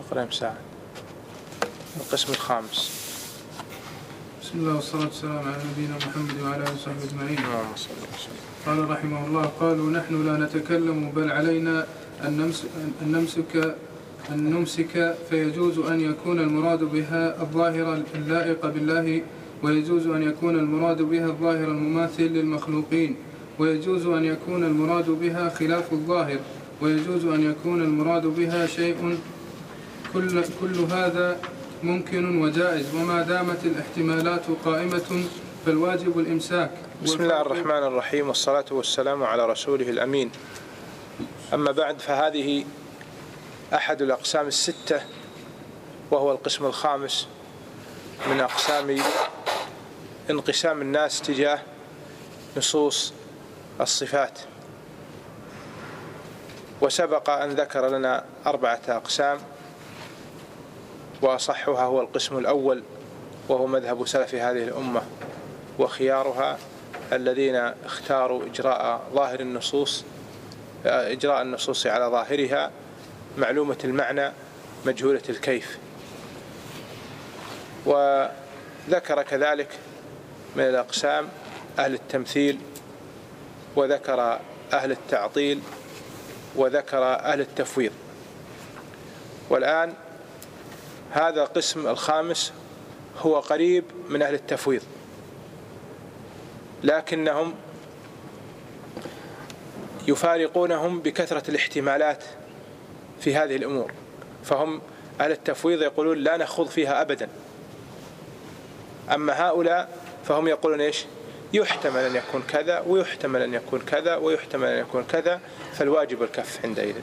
اقرأ مساعد. القسم الخامس. بسم الله والصلاة والسلام على نبينا محمد وعلى آله وصحبه أجمعين. قال رحمه الله: قالوا نحن لا نتكلم بل علينا أن نمسك فيجوز أن يكون المراد بها الظاهر اللائق بالله، ويجوز أن يكون المراد بها الظاهر المماثل للمخلوقين، ويجوز أن يكون المراد بها خلاف الظاهر، ويجوز أن يكون المراد بها شيء. كل هذا ممكن وجائز، وما دامت الاحتمالات قائمة فالواجب الإمساك. بسم الله الرحمن الرحيم، والصلاة والسلام على رسوله الأمين. أما بعد، فهذه أحد الأقسام الستة، وهو القسم الخامس من أقسام انقسام الناس تجاه نصوص الصفات. وسبق أن ذكر لنا 4 أقسام، وأصحها هو القسم الأول، وهو مذهب سلف هذه الأمة وخيارها الذين اختاروا إجراء النصوص على ظاهرها، معلومة المعنى مجهولة الكيف. وذكر كذلك من الأقسام أهل التمثيل، وذكر أهل التعطيل، وذكر أهل التفويض. والآن هذا القسم الخامس هو قريب من أهل التفويض، لكنهم يفارقونهم بكثرة الاحتمالات في هذه الأمور. فهم أهل التفويض يقولون لا نخوض فيها أبدا، أما هؤلاء فهم يقولون إيش؟ يحتمل أن يكون كذا، ويحتمل أن يكون كذا، ويحتمل أن يكون كذا، فالواجب الكف عندئذ.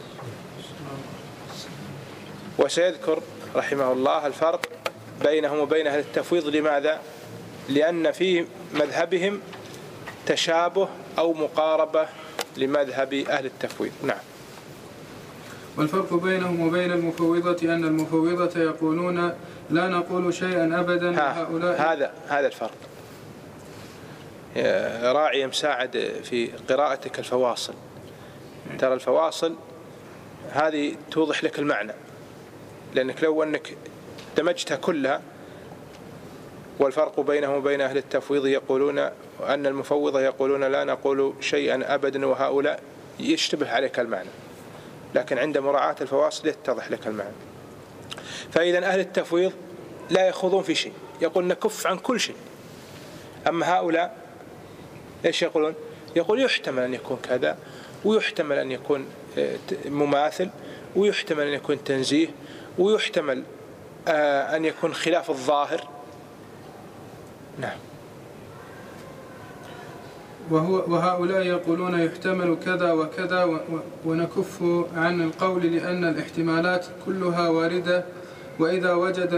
وسيذكر رحمه الله الفرق بينهم وبين أهل التفويض. لماذا؟ لأن في مذهبهم تشابه أو مقاربة لمذهب أهل التفويض. نعم. والفرق بينهم وبين المفوضة أن المفوضة يقولون لا نقول شيئا أبدا. هذا الفرق. راعي مساعد في قراءتك الفواصل، ترى الفواصل هذه توضح لك المعنى، لأنك لو أنك دمجتها كلها. والفرق بينهم وبين أهل التفويض يقولون أن المفوضة يقولون لا نقول شيئا أبدا، وهؤلاء يشتبه عليك المعنى، لكن عند مراعاة الفواصل يتضح لك المعنى. فإذا أهل التفويض لا يخوضون في شيء، يقول نكف عن كل شيء. أما هؤلاء إيش يقولون؟ يقول يحتمل أن يكون كذا، ويحتمل أن يكون مماثل، ويحتمل أن يكون تنزيه، ويحتمل أن يكون خلاف الظاهر. نعم. وهؤلاء يقولون يحتمل كذا وكذا، ونكف عن القول لأن الاحتمالات كلها واردة، وإذا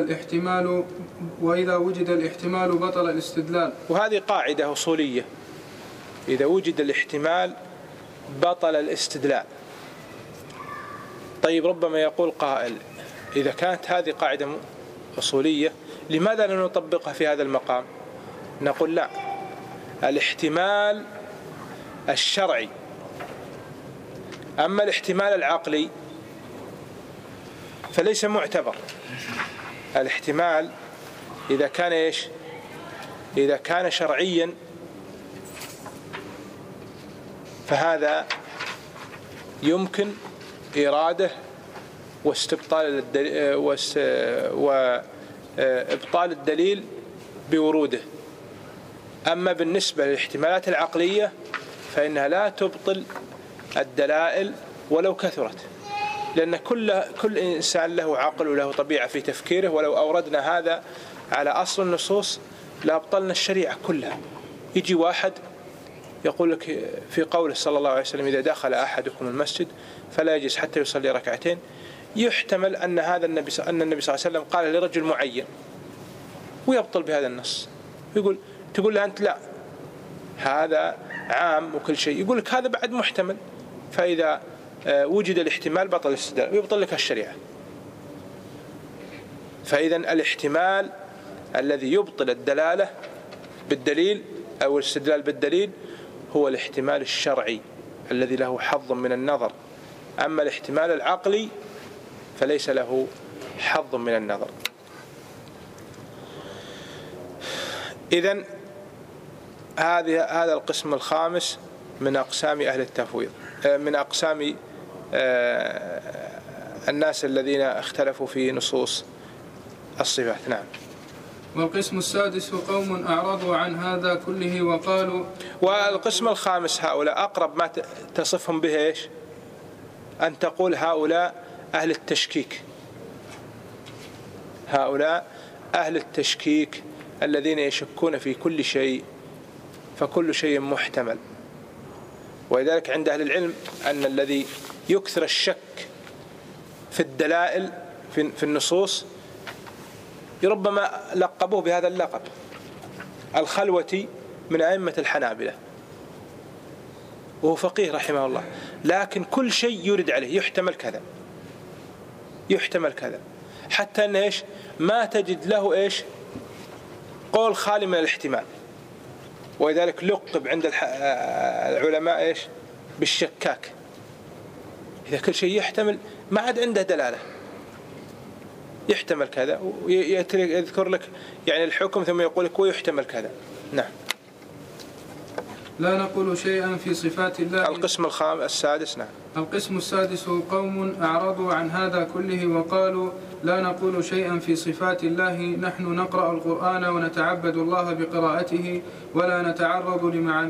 وجد الاحتمال بطل الاستدلال. وهذه قاعدة أصولية: إذا وجد الاحتمال بطل الاستدلال. طيب، ربما يقول قائل: إذا كانت هذه قاعدة أصولية لماذا لا نطبقها في هذا المقام؟ نقول لا، الاحتمال الشرعي، أما الاحتمال العقلي فليس معتبر. الاحتمال إذا كان إيش؟ إذا كان شرعيا فهذا يمكن إراده وإبطال الدليل بوروده. أما بالنسبة للاحتمالات العقلية فإنها لا تبطل الدلائل ولو كثرت، لأن كل إنسان له عقل وله طبيعة في تفكيره، ولو أوردنا هذا على أصل النصوص لأبطلنا الشريعة كلها. يجي واحد يقول لك في قوله صلى الله عليه وسلم: إذا دخل أحدكم المسجد فلا يجلس حتى يصلي ركعتين، يحتمل أن النبي صلى الله عليه وسلم قال لرجل معين، ويبطل بهذا النص. تقول له أنت لا، هذا عام وكل شيء. يقول لك هذا بعد محتمل، فإذا وجد الاحتمال بطل الاستدلال ويبطل لك الشريعة. فإذا الاحتمال الذي يبطل الدلالة بالدليل أو الاستدلال بالدليل هو الاحتمال الشرعي الذي له حظ من النظر. أما الاحتمال العقلي فليس له حظ من النظر. إذن هذا القسم الخامس من أقسام أهل التفويض، من أقسام الناس الذين اختلفوا في نصوص الصفات. نعم. والقسم السادس قوم أعرضوا عن هذا كله وقالوا. والقسم الخامس هؤلاء أقرب ما تصفهم به إيش؟ أن تقول هؤلاء أهل التشكيك، هؤلاء أهل التشكيك الذين يشكون في كل شيء، فكل شيء محتمل. ولذلك عند أهل العلم أن الذي يكثر الشك في الدلائل في النصوص ربما لقبوه بهذا اللقب الخلوتي من أئمة الحنابلة، وهو فقيه رحمه الله، لكن كل شيء يرد عليه يحتمل كذا يحتمل كذا، حتى أن إيش ما تجد له إيش قول خالي من الاحتمال. ولذلك لقب عند العلماء إيش بالشكاك، إذا كل شيء يحتمل ما عاد عنده دلالة، يحتمل كذا ويذكر لك يعني الحكم ثم يقول لك ويحتمل كذا. نعم. لا نقول شيئا في صفات الله. القسم السادس. نعم. القسم السادس قوم أعرضوا عن هذا كله وقالوا لا نقول شيئا في صفات الله، نحن نقرأ القرآن ونتعبد الله بقراءته ولا نتعرض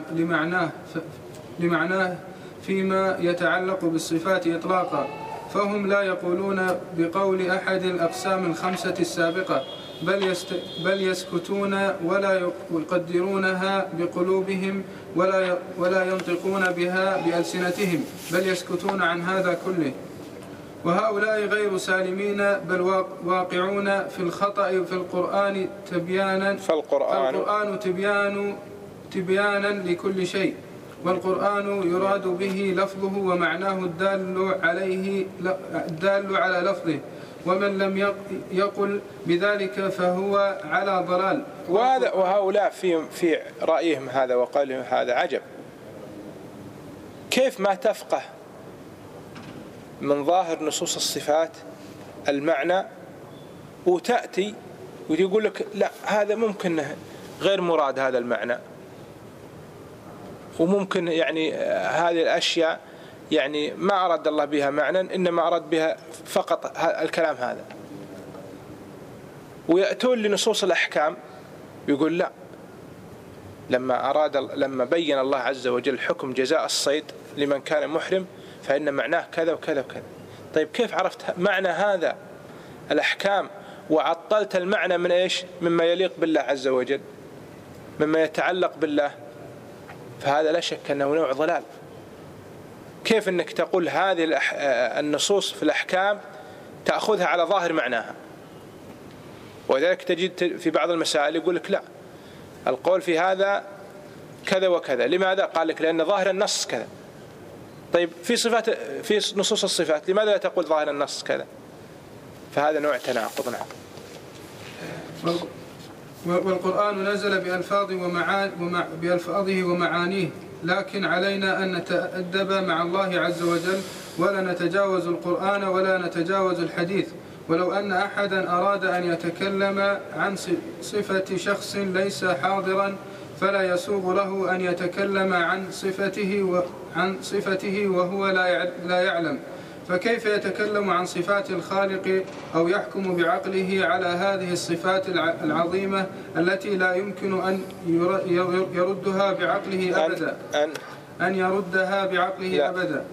لمعناه فيما يتعلق بالصفات إطلاقا. فهم لا يقولون بقول أحد الأقسام الخمسة السابقة، بل يسكتون ولا يقدرونها بقلوبهم ولا ينطقون بها بألسنتهم، بل يسكتون عن هذا كله. وهؤلاء غير سالمين بل واقعون في الخطأ في القرآن تبيانا، فالقرآن تبيانا لكل شيء، والقرآن يراد به لفظه ومعناه الدال على لفظه، ومن لم يقل بذلك فهو على ضلال. وهؤلاء في رأيهم هذا وقولهم هذا عجب، كيف ما تفقه من ظاهر نصوص الصفات المعنى وتأتي ويقول لك لا هذا ممكن غير مراد هذا المعنى، وممكن يعني هذه الأشياء يعني ما أراد الله بها معنى، إنما أراد بها فقط الكلام هذا. ويأتون لنصوص الأحكام يقول لا، لما بين الله عز وجل حكم جزاء الصيد لمن كان محرم فإن معناه كذا وكذا وكذا. طيب كيف عرفت معنى هذا الأحكام وعطلت المعنى من إيش؟ مما يليق بالله عز وجل، مما يتعلق بالله؟ فهذا لا شك أنه نوع ضلال. كيف أنك تقول هذه النصوص في الأحكام تأخذها على ظاهر معناها؟ ولذلك تجد في بعض المسائل يقول لك لا، القول في هذا كذا وكذا. لماذا؟ قال لك لأن ظاهر النص كذا. طيب في نصوص الصفات لماذا لا تقول ظاهر النص كذا؟ فهذا نوع تناقض. نعم. والقرآن نزل بألفاظه ومعانيه، لكن علينا أن نتأدب مع الله عز وجل ولا نتجاوز القرآن ولا نتجاوز الحديث. ولو أن أحدا أراد أن يتكلم عن صفة شخص ليس حاضرا فلا يسوغ له أن يتكلم عن صفته وهو لا يعلم، فكيف يتكلم عن صفات الخالق أو يحكم بعقله على هذه الصفات العظيمة التي لا يمكن أن يردها بعقله أبدا، أن يردها بعقله أبدا،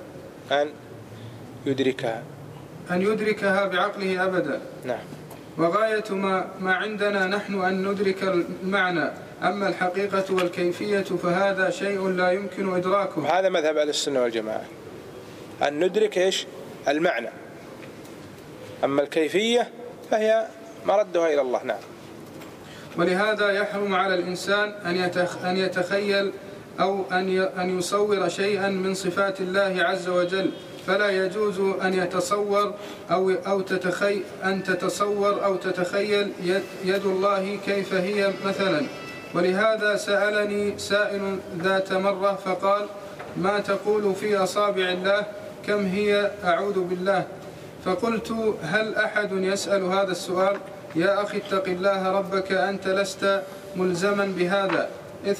أن يدركها بعقله أبدا. نعم. وغاية ما عندنا نحن أن ندرك المعنى، أما الحقيقة والكيفية فهذا شيء لا يمكن إدراكه. هذا مذهب أهل السنة والجماعة، أن ندرك إيش؟ المعنى، أما الكيفية فهي مردها إلى الله. نعم. ولهذا يحرم على الإنسان أن يتخيل أو أن يصور شيئا من صفات الله عز وجل، فلا يجوز أن يتصور أن تتصور أو تتخيل يد الله كيف هي مثلا. ولهذا سألني سائل ذات مرة فقال: ما تقول في أصابع الله؟ كم هي؟ أعوذ بالله. فقلت: هل أحد يسأل هذا السؤال؟ يا أخي اتق الله ربك، أنت لست ملزما بهذا.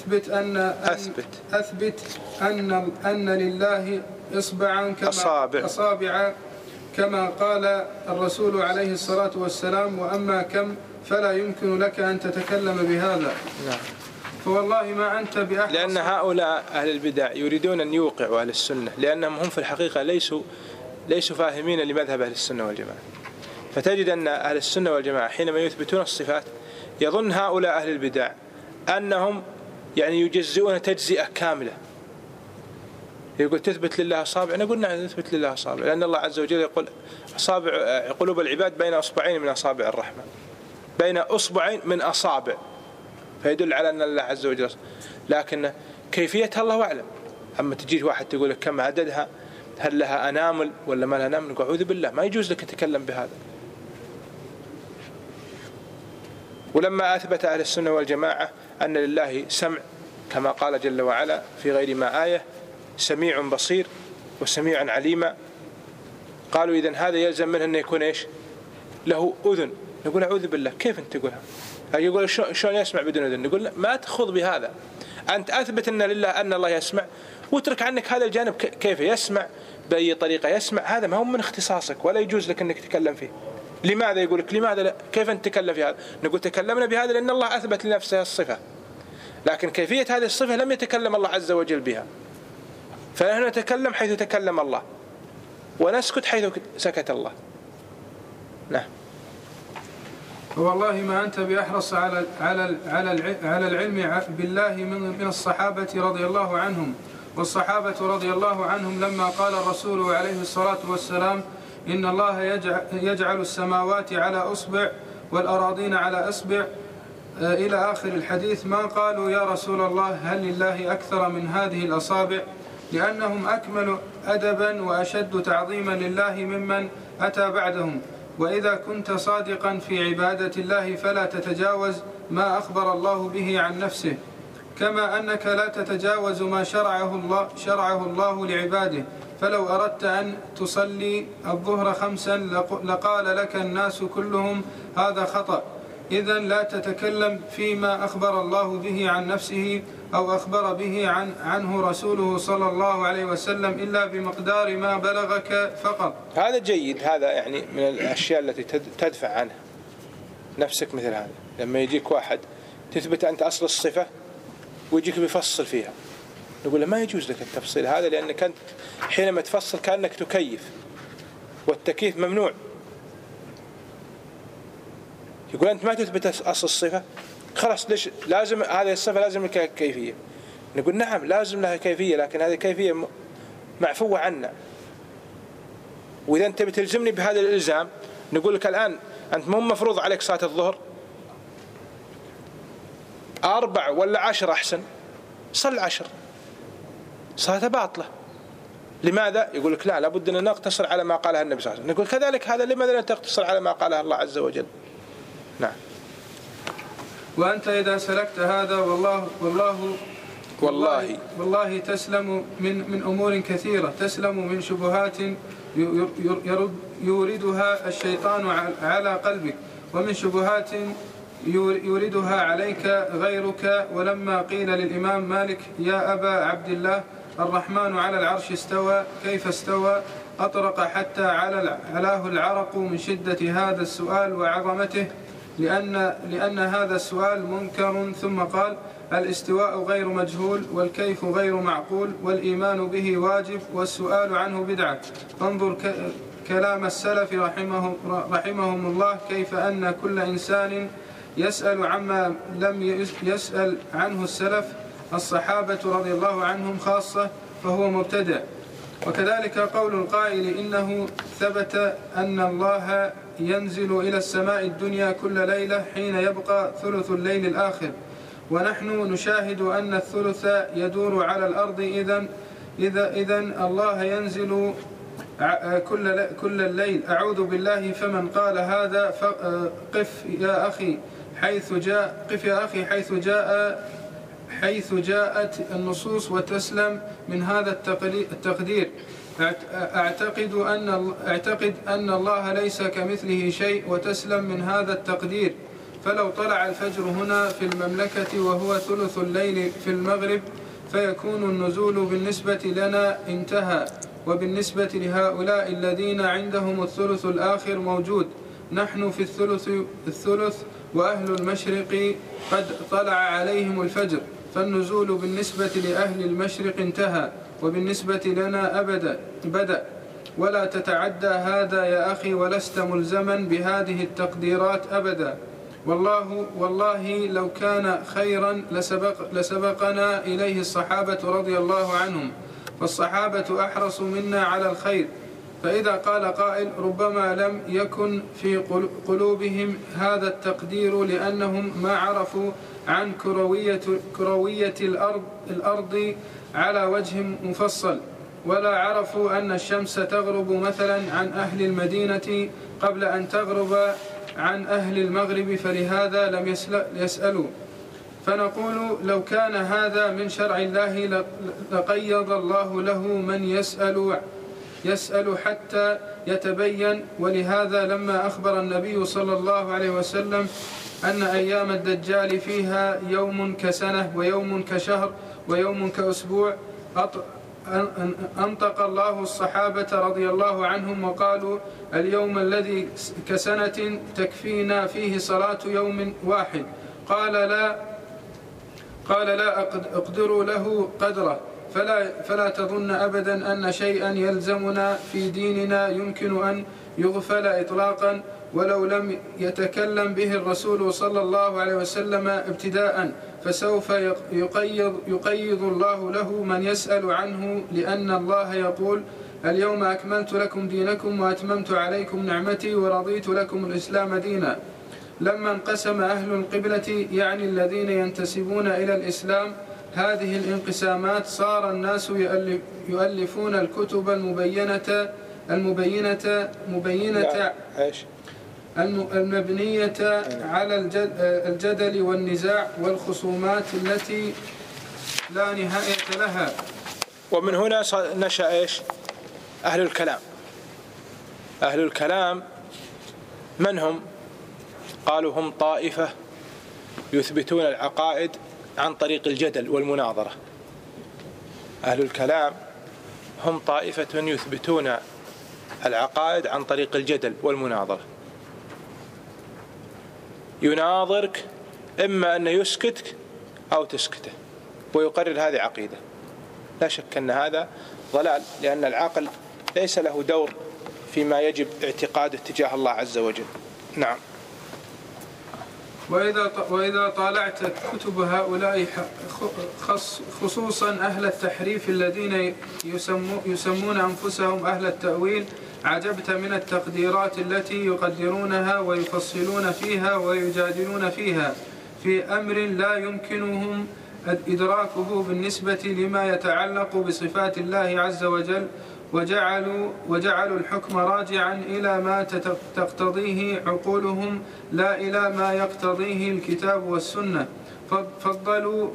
أثبت أن لله إصبعا أصابع كما قال الرسول عليه الصلاة والسلام، وأما كم فلا يمكن لك أن تتكلم بهذا. نعم. فوالله ما أنت بأحرص. لأن هؤلاء أهل البدع يريدون أن يوقعوا أهل السنة، لأنهم هم في الحقيقة ليسوا فاهمين لمذهب أهل السنة والجماعة. فتجد أن أهل السنة والجماعة حينما يثبتون الصفات يظن هؤلاء أهل البدع أنهم يعني يجزئون تجزئة كاملة. يقول تثبت لله أصابع، نقول نعم نثبت لله أصابع، لأن الله عز وجل يقول أصابع قلوب العباد بين أصبعين من أصابع الرحمن، بين أصبعين من أصابع، فيدل على أن الله عز وجل. لكن كيفيتها الله أعلم. أما تجي واحد تقول لك كم عددها، هل لها أنامل ولا ما لها أنامل، نقول أعوذ بالله، ما يجوز لك تتكلم بهذا. ولما أثبت أهل السنة والجماعة أن لله سمع كما قال جل وعلا في غير ما آية: سميع بصير وسميع عليما، قالوا إذن هذا يلزم منه أن يكون إيش؟ له أذن. نقول أعوذ بالله، كيف أنت تقولها؟ يقول شلون يسمع بدون أذن؟ نقول ما تخوض بهذا، أنت أثبت أن لله أن الله يسمع، واترك عنك هذا الجانب، كيف يسمع، بأي طريقة يسمع، هذا ما هو من اختصاصك ولا يجوز لك أنك تتكلم فيه. لماذا؟ يقول لك لماذا لا؟ كيف أنت تتكلم في هذا؟ نقول تكلمنا بهذا لأن الله أثبت لنفسه الصفة، لكن كيفية هذه الصفة لم يتكلم الله عز وجل بها، فنحن نتكلم حيث تكلم الله ونسكت حيث سكت الله. نعم. والله ما أنت بأحرص على العلم بالله من الصحابة رضي الله عنهم. والصحابة رضي الله عنهم لما قال الرسول عليه الصلاة والسلام: إن الله يجعل السماوات على أصبع والأراضين على أصبع إلى آخر الحديث، ما قالوا يا رسول الله هل لله أكثر من هذه الأصابع؟ لأنهم أكمل أدبا وأشد تعظيما لله ممن أتى بعدهم. وإذا كنت صادقا في عبادة الله فلا تتجاوز ما أخبر الله به عن نفسه، كما أنك لا تتجاوز ما شرعه الله لعباده. فلو أردت أن تصلي الظهر 5 لقال لك الناس كلهم هذا خطأ. إذن لا تتكلم فيما أخبر الله به عن نفسه أو أخبر به عنه رسوله صلى الله عليه وسلم إلا بمقدار ما بلغك فقط. هذا جيد، هذا يعني من الأشياء التي تدفع عنها نفسك. مثل هذا لما يجيك واحد تثبت أنت أصل الصفة ويجيك بيفصل فيها، نقول له ما يجوز لك التفصيل هذا، لأنك أنت حينما تفصل كأنك تكيف، والتكييف ممنوع. يقول أنت ما تثبت أصل الصفة، خلاص ليش لازم هذه الصفة لازم لها كيفية؟ نقول نعم لازم لها كيفية، لكن هذه كيفية معفوة عنا. وإذا أنت بتلزمني بهذا الإلزام، نقول لك الآن أنت مو مفروض عليك صلاة الظهر 4 ولا 10 أحسن، صل 10، صلاة باطلة. لماذا؟ يقول لك لا، لابد أن نقتصر على ما قالها النبي صلى الله عليه وسلم. نقول كذلك هذا لماذا لا تقتصر على ما قالها الله عز وجل؟ نعم. وأنت إذا سلكت هذا والله تسلم من أمور كثيرة، تسلم من شبهات يوردها الشيطان على قلبك، ومن شبهات يوردها عليك غيرك. ولما قيل للإمام مالك يا أبا عبد الله الرحمن على العرش استوى كيف استوى، أطرق حتى علاه العرق من شدة هذا السؤال وعظمته، لأن هذا السؤال منكر. ثم قال الاستواء غير مجهول والكيف غير معقول والإيمان به واجب والسؤال عنه بدعة. فانظر كلام السلف رحمهم الله، كيف أن كل إنسان يسأل عما لم يسأل عنه السلف الصحابة رضي الله عنهم خاصة فهو مبتدع. وكذلك قول القائل إنه ثبت أن الله ينزل إلى السماء الدنيا كل ليلة حين يبقى ثلث الليل الآخر، ونحن نشاهد أن الثلث يدور على الأرض. إذن الله ينزل كل الليل. أعوذ بالله. فمن قال هذا قف يا أخي حيث جاءت النصوص وتسلم من هذا التقدير. أعتقد أن الله ليس كمثله شيء وتسلم من هذا التقدير. فلو طلع الفجر هنا في المملكة وهو ثلث الليل في المغرب فيكون النزول بالنسبة لنا انتهى، وبالنسبة لهؤلاء الذين عندهم الثلث الآخر موجود. نحن في الثلث وأهل المشرق قد طلع عليهم الفجر، فالنزول بالنسبة لأهل المشرق انتهى، وبالنسبة لنا بدأ. ولا تتعدى هذا يا أخي، ولست ملزما بهذه التقديرات أبدا. والله لو كان خيرا لسبقنا إليه الصحابة رضي الله عنهم، فالصحابة أحرص منا على الخير. فإذا قال قائل ربما لم يكن في قلوبهم هذا التقدير لأنهم ما عرفوا عن كروية الأرض على وجه مفصل، ولا عرفوا أن الشمس تغرب مثلا عن أهل المدينة قبل أن تغرب عن أهل المغرب، فلهذا لم يسألوا. فنقول لو كان هذا من شرع الله لقيض الله له من يسأل حتى يتبين. ولهذا لما أخبر النبي صلى الله عليه وسلم أن أيام الدجال فيها يوم كسنة ويوم كشهر ويوم كأسبوع، أنطق الله الصحابة رضي الله عنهم وقالوا اليوم الذي كسنة تكفينا فيه صلاة يوم واحد. قال لا أقدر له قدره. فلا تظن أبدا أن شيئا يلزمنا في ديننا يمكن أن يغفل إطلاقا ولو لم يتكلم به الرسول صلى الله عليه وسلم ابتداء، فسوف يقيض الله له من يسأل عنه، لأن الله يقول اليوم أكملت لكم دينكم وأتممت عليكم نعمتي ورضيت لكم الإسلام دينا. لما انقسم أهل القبلة يعني الذين ينتسبون إلى الإسلام هذه الانقسامات، صار الناس يؤلفون الكتب المبنية على الجدل والنزاع والخصومات التي لا نهاية لها. ومن هنا نشأ أهل الكلام. أهل الكلام من هم؟ قالوا هم طائفة يثبتون العقائد عن طريق الجدل والمناظرة. أهل الكلام هم طائفة يثبتون العقائد عن طريق الجدل والمناظرة. يناظرك إما أن يسكتك أو تسكته ويقرر هذه عقيدة. لا شك أن هذا ضلال، لأن العقل ليس له دور فيما يجب اعتقاده تجاه الله عز وجل. نعم. وإذا طالعت كتب هؤلاء خصوصا أهل التحريف الذين يسمون أنفسهم أهل التأويل، عجبت من التقديرات التي يقدرونها ويفصلون فيها ويجادلون فيها في أمر لا يمكنهم إدراكه بالنسبة لما يتعلق بصفات الله عز وجل، وجعلوا الحكم راجعا إلى ما تقتضيه عقولهم لا إلى ما يقتضيه الكتاب والسنة. فضلوا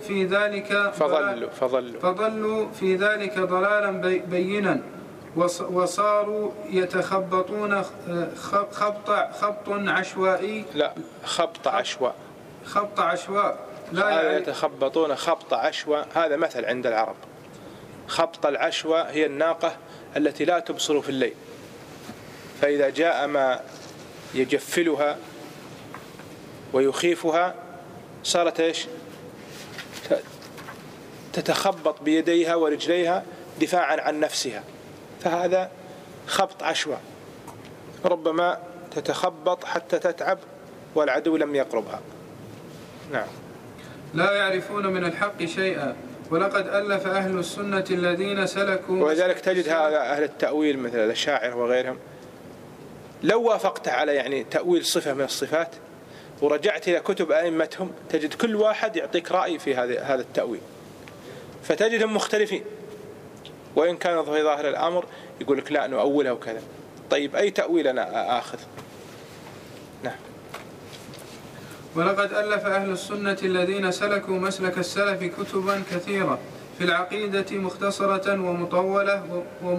في ذلك ضلالا بينا، وصاروا يتخبطون خبط عشوائي. لا، خبط عشواء. لا يعني يتخبطون خبط عشواء، هذا مثل عند العرب. خبط العشواء هي الناقة التي لا تبصر في الليل، فإذا جاء ما يجفلها ويخيفها صارت تتخبط بيديها ورجليها دفاعا عن نفسها، فهذا خبط عشواء. ربما تتخبط حتى تتعب والعدو لم يقربها. نعم. لا يعرفون من الحق شيئا، ولقد ألف أهل السنة الذين سلكوا. ولذلك تجد هذا أهل التأويل مثل الأشاعرة وغيرهم، لو وافقت على تأويل صفة من الصفات ورجعت إلى كتب أئمتهم تجد كل واحد يعطيك رأي في هذا التأويل، فتجدهم مختلفين، وإن كان في ظاهر الأمر يقول لك لا نؤولها وكذا. طيب أي تأويل أنا آخذ؟ نعم. ولقد ألف أهل السنة الذين سلكوا مسلك السلف كتبا كثيرة في العقيدة مختصرة ومطولة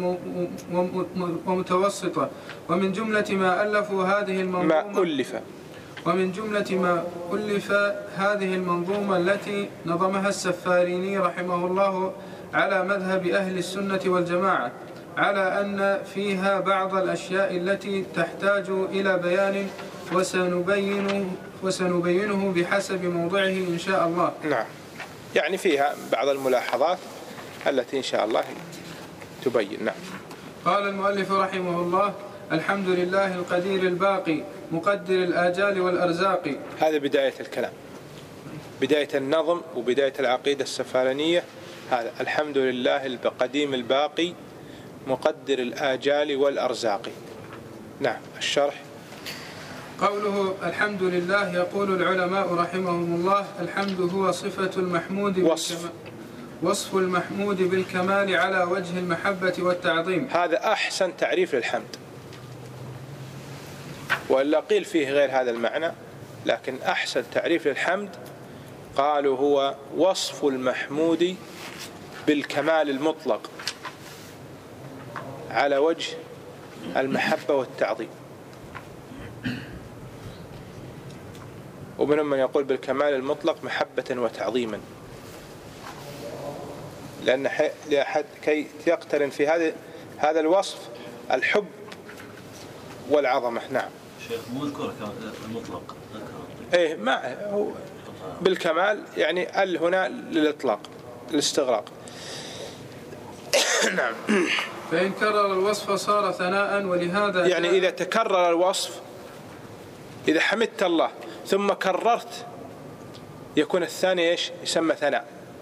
ومتوسطة. ومن جملة ما ألفوا هذه المنظومة ومن جملة ما ألف هذه المنظومة التي نظمها السفاريني رحمه الله على مذهب أهل السنة والجماعة، على أن فيها بعض الأشياء التي تحتاج إلى بيان وسنبينه بحسب موضعه إن شاء الله. نعم، يعني فيها بعض الملاحظات التي إن شاء الله تبين. نعم. قال المؤلف رحمه الله: الحمد لله القدير الباقي مقدر الآجال والأرزاق. هذا بداية الكلام، بداية النظم وبداية العقيدة السفارينية. هذا الحمد لله القديم الباقي مقدر الآجال والأرزاق. نعم. الشرح: قوله الحمد لله، يقول العلماء رحمهم الله: الحمد هو صفة المحمود وصف المحمود بالكمال على وجه المحبة والتعظيم. هذا أحسن تعريف للحمد، وإلا قيل فيه غير هذا المعنى، لكن أحسن تعريف للحمد قالوا هو وصف المحمود بالكمال المطلق على وجه المحبة والتعظيم. ومنهم من يقول بالكمال المطلق محبة وتعظيما، لأن كي يقترن في هذا الوصف الحب والعظمة. نعم. شيخ مو ذكر المطلق. إيه، ما هو بالكمال يعني هنا للإطلاق، الاستغراق. نعم. فإن كرر الوصف صار ثناء، ولهذا يعني إذا تكرر الوصف، إذا حمدت الله ثم كررت يكون الثاني إيش؟ يسمى ثناء.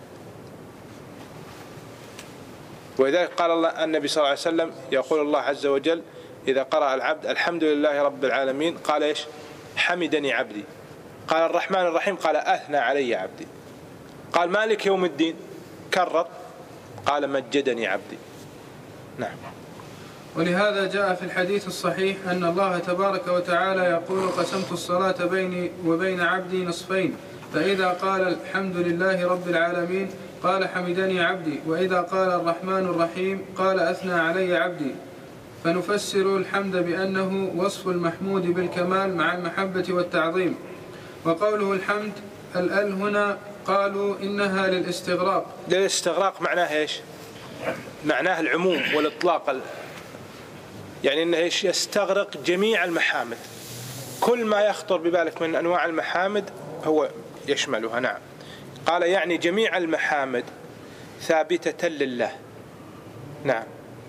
ولذلك قال الله النبي صلى الله عليه وسلم، يقول الله عز وجل إذا قرأ العبد الحمد لله رب العالمين قال إيش؟ حمدني عبدي. قال الرحمن الرحيم قال أثنى علي عبدي. قال مالك يوم الدين كرر قال مجدني عبدي. نعم. ولهذا جاء في الحديث الصحيح أن الله تبارك وتعالى يقول: قسمت الصلاة بيني وبين عبدي نصفين، فإذا قال الحمد لله رب العالمين قال حمدني عبدي، وإذا قال الرحمن الرحيم قال أثنى علي عبدي. فنفسر الحمد بأنه وصف المحمود بالكمال مع المحبة والتعظيم. وقوله الحمد الأل هنا قالوا إنها للاستغراق. للاستغراق معناه إيش؟ معناه العموم والإطلاق، يعني إنه إيش؟ يستغرق جميع المحامد، كل ما يخطر ببالك من أنواع المحامد هو يشملها. نعم. قال يعني جميع المحامد ثابتة لله. نعم.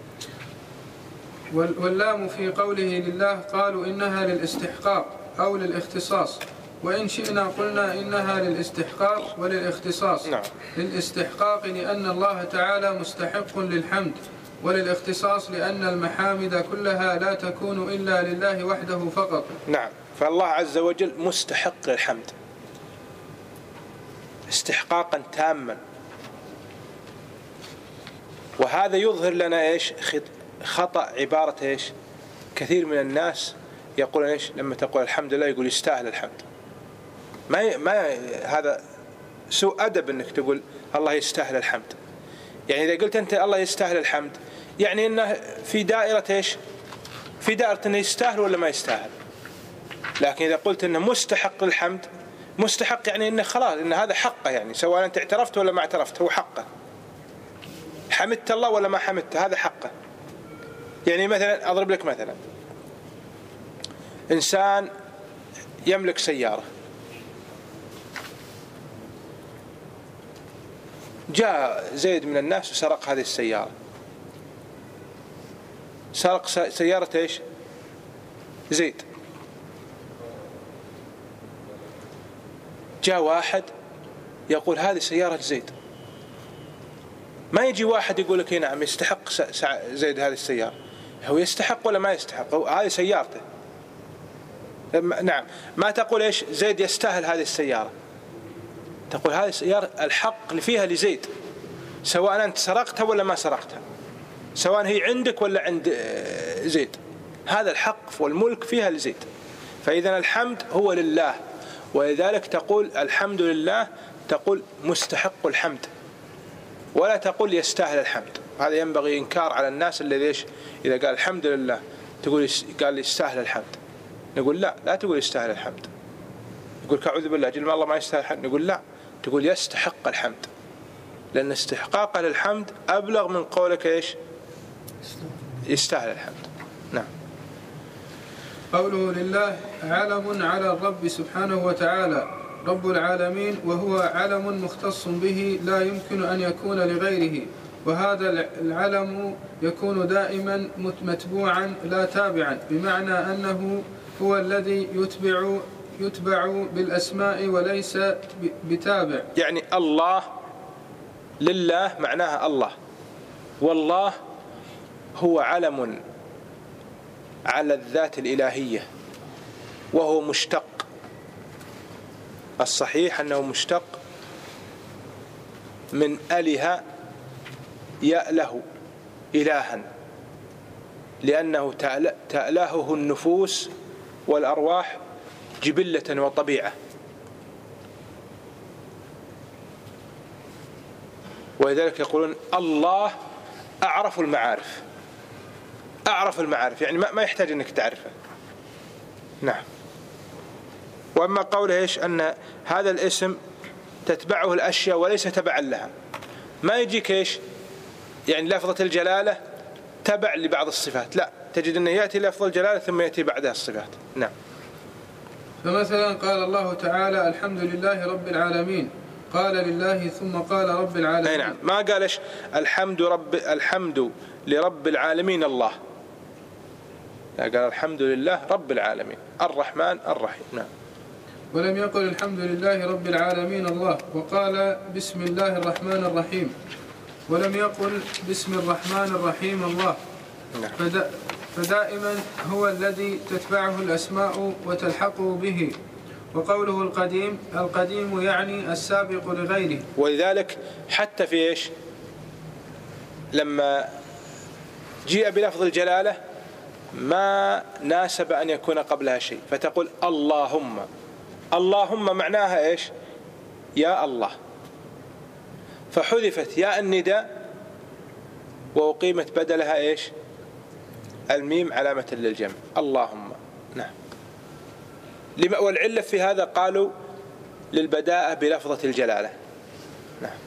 واللام في قوله لله قالوا إنها للاستحقاق أو للاختصاص، وإن شئنا قلنا إنها للاستحقاق وللاختصاص. نعم. للاستحقاق لأن الله تعالى مستحق للحمد، وللاختصاص لأن المحامد كلها لا تكون إلا لله وحده فقط. نعم. فالله عز وجل مستحق للحمد استحقاقا تاما. وهذا يظهر لنا إيش؟ خطأ عبارة إيش؟ كثير من الناس يقول إيش لما تقول الحمد لله يقول يستاهل الحمد. ما هذا سوء أدب إنك تقول الله يستاهل الحمد. يعني إذا قلت أنت الله يستاهل الحمد يعني إنه في دائرة إيش؟ في دائرة إنه يستاهل ولا ما يستاهل. لكن إذا قلت إنه مستحق للحمد، مستحق يعني إنه خلاص إن هذا حقه، يعني سواء أنت اعترفت ولا ما اعترفت هو حقه. حمدت الله ولا ما حمدت هذا حقه. يعني مثلا أضرب لك مثلا، إنسان يملك سيارة، جاء زيد من الناس وسرق هذه السيارة. سرق سيارة إيش؟ زيد. جاء واحد يقول هذه سيارة زيد. ما يجي واحد يقول لك نعم يستحق زيد هذه السيارة، هو يستحق ولا ما يستحق؟ هذه سيارته. نعم. ما تقول إيش زيد يستاهل هذه السيارة، تقول هذه السيارة الحق اللي فيها لزيد، سواء أنت سرقتها ولا ما سرقتها، سواء هي عندك ولا عند زيد، هذا الحق والملك فيها لزيد. فإذا الحمد هو لله، ولذلك تقول الحمد لله، تقول مستحق الحمد. ولا تقول يستاهل الحمد. هذا ينبغي إنكار على الناس الذي إذا قال الحمد لله تقول قال يستاهل الحمد. نقول لا تقول يستاهل الحمد. يقول أعوذ بالله جل ما الله ما يستاهل الحمد. نقول لا، تقول يستحق الحمد، لأن استحقاقه للحمد أبلغ من قولك يستاهل الحمد. نعم. قوله لله علم على الرب سبحانه وتعالى رب العالمين، وهو علم مختص به لا يمكن أن يكون لغيره، وهذا العلم يكون دائما متبوعا لا تابعا، بمعنى أنه هو الذي يتبع بالأسماء وليس بتابع. يعني الله لله معناها الله، والله هو علم على الذات الإلهية، وهو مشتق. الصحيح أنه مشتق من أله يأله إلها، لأنه تألهه النفوس والأرواح جبلة وطبيعة. ولذلك يقولون الله أعرف المعارف، أعرف المعارف، يعني ما يحتاج أنك تعرفه. نعم. وأما قوله أن هذا الاسم تتبعه الأشياء وليس تبعا لها، ما يجيك يعني لفظة الجلالة تبع لبعض الصفات، لا، تجد أنه يأتي لفظ الجلالة ثم يأتي بعدها الصفات. نعم. فمثلا قال الله تعالى الحمد لله رب العالمين، قال لله ثم قال رب العالمين. نعم. ما قالش الحمد لرب العالمين الله، لا، قال الحمد لله رب العالمين الرحمن الرحيم. نعم. ولم يقل الحمد لله رب العالمين الله، وقال بسم الله الرحمن الرحيم، ولم يقل بسم الرحمن الرحيم الله. نعم. فدائما هو الذي تتبعه الأسماء وتلحقه به. وقوله القديم يعني السابق لغيره. ولذلك حتى في لما جيء بلفظ الجلالة ما ناسب أن يكون قبلها شيء، فتقول اللهم معناها يا الله، فحذفت ياء النداء وأقيمت بدلها الميم علامة للجمع، اللهم. نعم. والعلة في هذا قالوا للبداءة بلفظة الجلالة. نعم.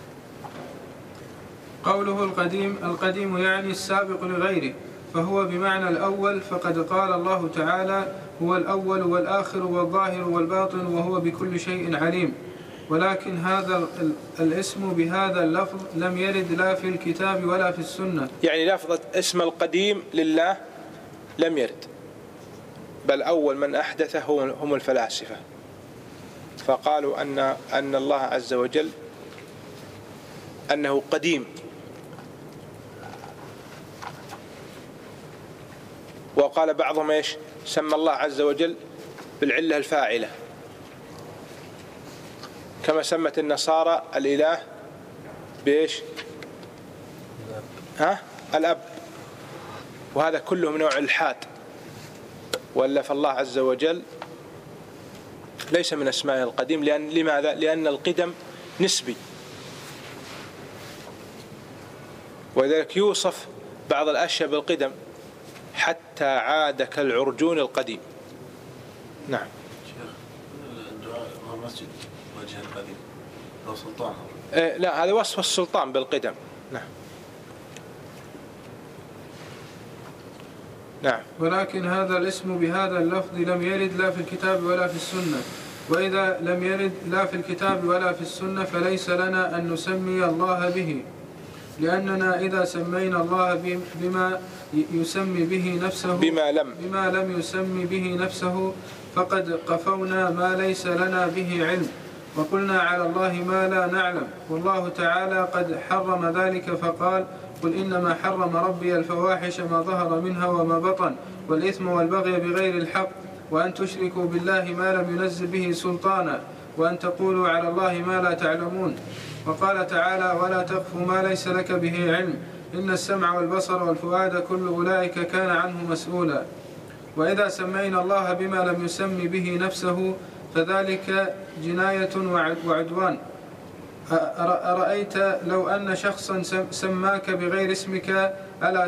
قوله القديم يعني السابق لغيره، فهو بمعنى الأول، فقد قال الله تعالى هو الأول والآخر والظاهر والباطن وهو بكل شيء عليم. ولكن هذا الاسم بهذا اللفظ لم يرد لا في الكتاب ولا في السنة. يعني لفظة اسم القديم لله لم يرد، بل أول من أحدثه هم الفلاسفة، فقالوا أن الله عز وجل أنه قديم، وقال بعضهم سمى الله عز وجل بالعلة الفاعلة، كما سمت النصارى الإله الأب، وهذا كله من نوع الحاد. وإلا فالله عز وجل ليس من أسمائه القديم، لماذا؟ لأن القدم نسبي، ولذلك يوصف بعض الأشياء بالقدم حتى عاد كالعرجون القديم. نعم. الدعاء المسجد وجه القديم لو سلطان. لا، هذا وصف السلطان بالقدم. نعم. نعم. ولكن هذا الاسم بهذا اللفظ لم يرد لا في الكتاب ولا في السنة، وإذا لم يرد لا في الكتاب ولا في السنة فليس لنا أن نسمي الله به، لأننا إذا سمينا الله بما يسمي به نفسه بما لم يسمي به نفسه فقد قفونا ما ليس لنا به علم، وقلنا على الله ما لا نعلم. والله تعالى قد حرم ذلك فقال قل إنما حرم ربي الفواحش ما ظهر منها وما بطن والإثم والبغي بغير الحق وأن تشركوا بالله ما لم ينزل به سلطانا وأن تقولوا على الله ما لا تعلمون. وقال تعالى ولا تقف ما ليس لك به علم إن السمع والبصر والفؤاد كل أولئك كان عنه مسؤولا. وإذا سمينا الله بما لم يسمي به نفسه فذلك جناية وعدوان، أرأيت لو أن شخصا سماك بغير اسمك ألا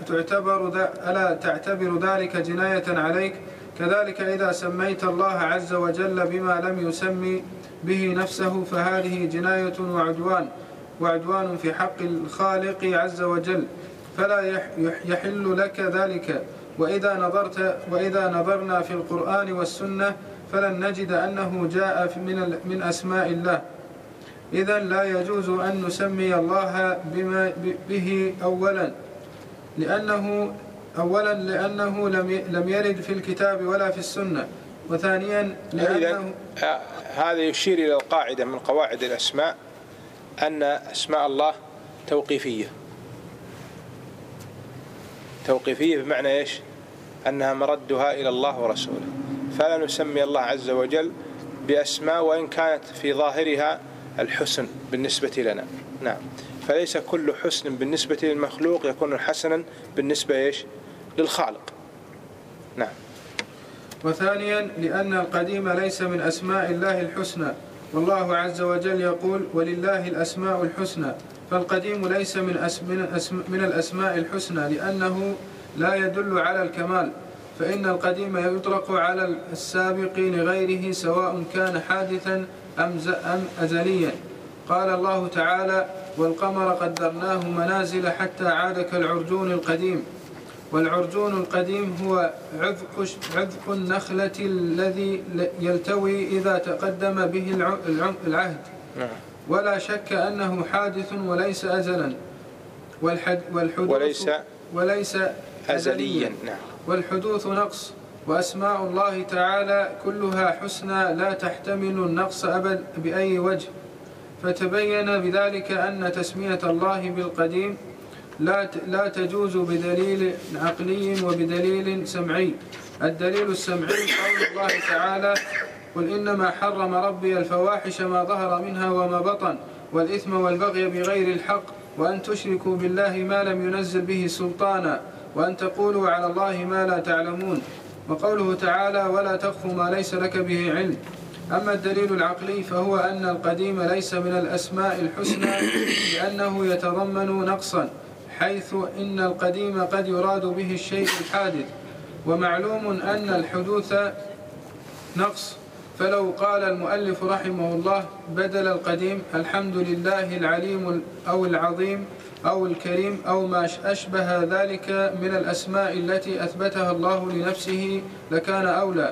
تعتبر ذلك جناية عليك؟ كذلك إذا سميت الله عز وجل بما لم يسمي به نفسه فهذه جناية وعدوان في حق الخالق عز وجل، فلا يحل لك ذلك. وإذا نظرنا في القرآن والسنة فلن نجد أنه جاء من أسماء الله. إذن لا يجوز أن نسمي الله به أولا لأنه لم يرد في الكتاب ولا في السنة، وثانيا لأنه هذا يشير إلى القاعدة من قواعد الأسماء أن أسماء الله توقيفية بمعنى إيش؟ أنها مردها إلى الله ورسوله، فلا نسمي الله عز وجل بأسماء وإن كانت في ظاهرها الحسن بالنسبة لنا. نعم، فليس كل حسن بالنسبة للمخلوق يكون حسنا بالنسبة إيش؟ للخالق. نعم. وثانيا لأن القديم ليس من أسماء الله الحسنى، والله عز وجل يقول ولله الأسماء الحسنى، فالقديم ليس من الأسماء الحسنى لأنه لا يدل على الكمال، فإن القديم يطلق على السابق لغيره سواء كان حادثا أم أزليا. قال الله تعالى والقمر قدرناه منازل حتى عاد كالعرجون القديم، والعرجون القديم هو عذق النخلة الذي يلتوي إذا تقدم به العهد، ولا شك أنه حادث وليس أزلا، وليس أزليا. والحدوث نقص، وأسماء الله تعالى كلها حسنى لا تحتمل النقص أبد بأي وجه، فتبين بذلك أن تسمية الله بالقديم لا تجوز بدليل عقلي وبدليل سمعي. الدليل السمعي قول الله تعالى قل إنما حرم ربي الفواحش ما ظهر منها وما بطن والإثم والبغي بغير الحق وأن تشركوا بالله ما لم ينزل به سلطانا وأن تقولوا على الله ما لا تعلمون. وقوله تعالى ولا تخف ما ليس لك به علم. أما الدليل العقلي فهو أن القديم ليس من الأسماء الحسنى لأنه يتضمن نقصا، حيث إن القديم قد يراد به الشيء الحادث، ومعلوم أن الحدوث نقص. فلو قال المؤلف رحمه الله بدل القديم الحمد لله العليم أو العظيم أو الكريم أو ما أشبه ذلك من الأسماء التي أثبتها الله لنفسه لكان أولى.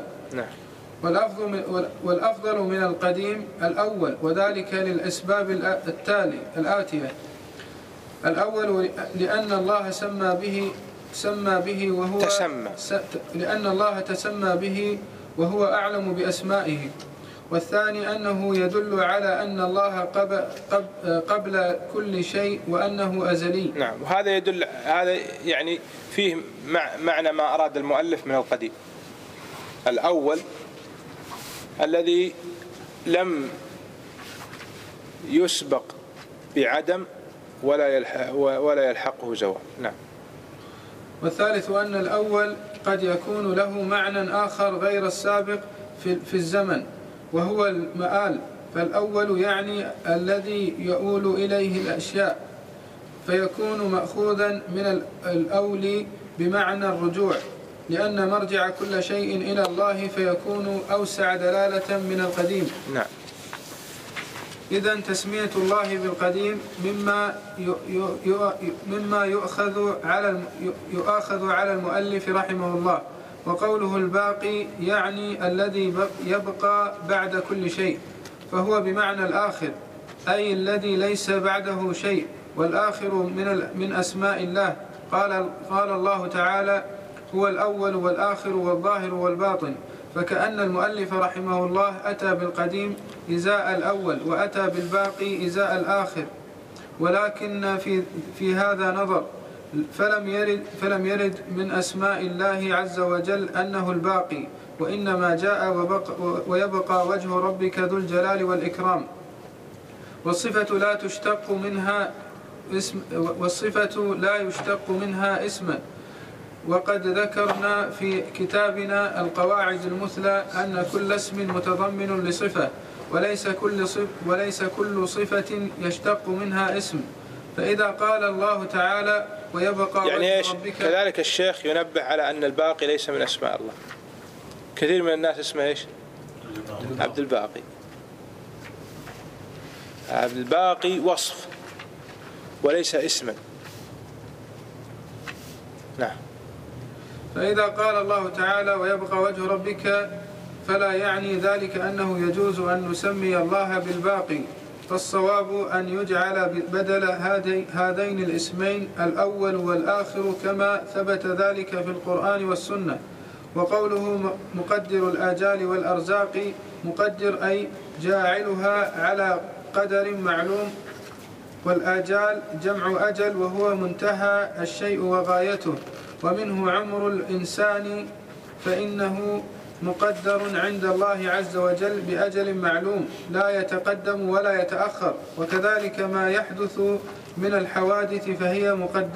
والأفضل من القديم الأول، وذلك للأسباب الآتية. الأول لأن الله سمى به وهو لأن الله تسمى به وهو أعلم بأسمائه. والثاني أنه يدل على أن الله قبل كل شيء وأنه أزلي. نعم، وهذا يدل، هذا يعني فيه معنى ما أراد المؤلف من القديم. الأول الذي لم يسبق بعدم ولا يلحقه زوال. نعم. والثالث أن الأول قد يكون له معنى آخر غير السابق في الزمن وهو المآل، فالأول يعني الذي يؤول إليه الأشياء، فيكون مأخوذا من الأول بمعنى الرجوع، لأن مرجع كل شيء إلى الله فيكون أوسع دلالة من القديم. نعم. إذن تسمية الله بالقديم مما يؤخذ على المؤلف رحمه الله. وقوله الباقي يعني الذي يبقى بعد كل شيء، فهو بمعنى الآخر، أي الذي ليس بعده شيء، والآخر من أسماء الله. قال الله تعالى هو الأول والآخر والظاهر والباطن، فكأن المؤلف رحمه الله أتى بالقديم إزاء الأول وأتى بالباقي إزاء الآخر، ولكن في هذا نظر، فلم يرد من أسماء الله عز وجل أنه الباقي، وإنما جاء ويبقى وجه ربك ذو الجلال والإكرام. والصفة لا يشتق منها اسما. وقد ذكرنا في كتابنا القواعد المثلى أن كل اسم متضمن لصفة، وليس كل صفة يشتق منها اسم. فإذا قال الله تعالى ويبقى يعني وجه ربك، كذلك الشيخ ينبه على أن الباقي ليس من أسماء الله. كثير من الناس اسمه إيش؟ عبد الباقي. عبد الباقي وصف وليس اسما. نعم. فإذا قال الله تعالى ويبقى وجه ربك فلا يعني ذلك أنه يجوز أن نسمي الله بالباقي، فالصواب أن يجعل بدل هذين الاسمين الأول والآخر كما ثبت ذلك في القرآن والسنة. وقوله مقدر الآجال والأرزاق، مقدر أي جاعلها على قدر معلوم، والآجال جمع أجل وهو منتهى الشيء وغايته، ومنه عمر الإنسان فإنه مقدر عند الله عز وجل بأجل معلوم لا يتقدم ولا يتأخر. وكذلك ما يحدث من الحوادث فهي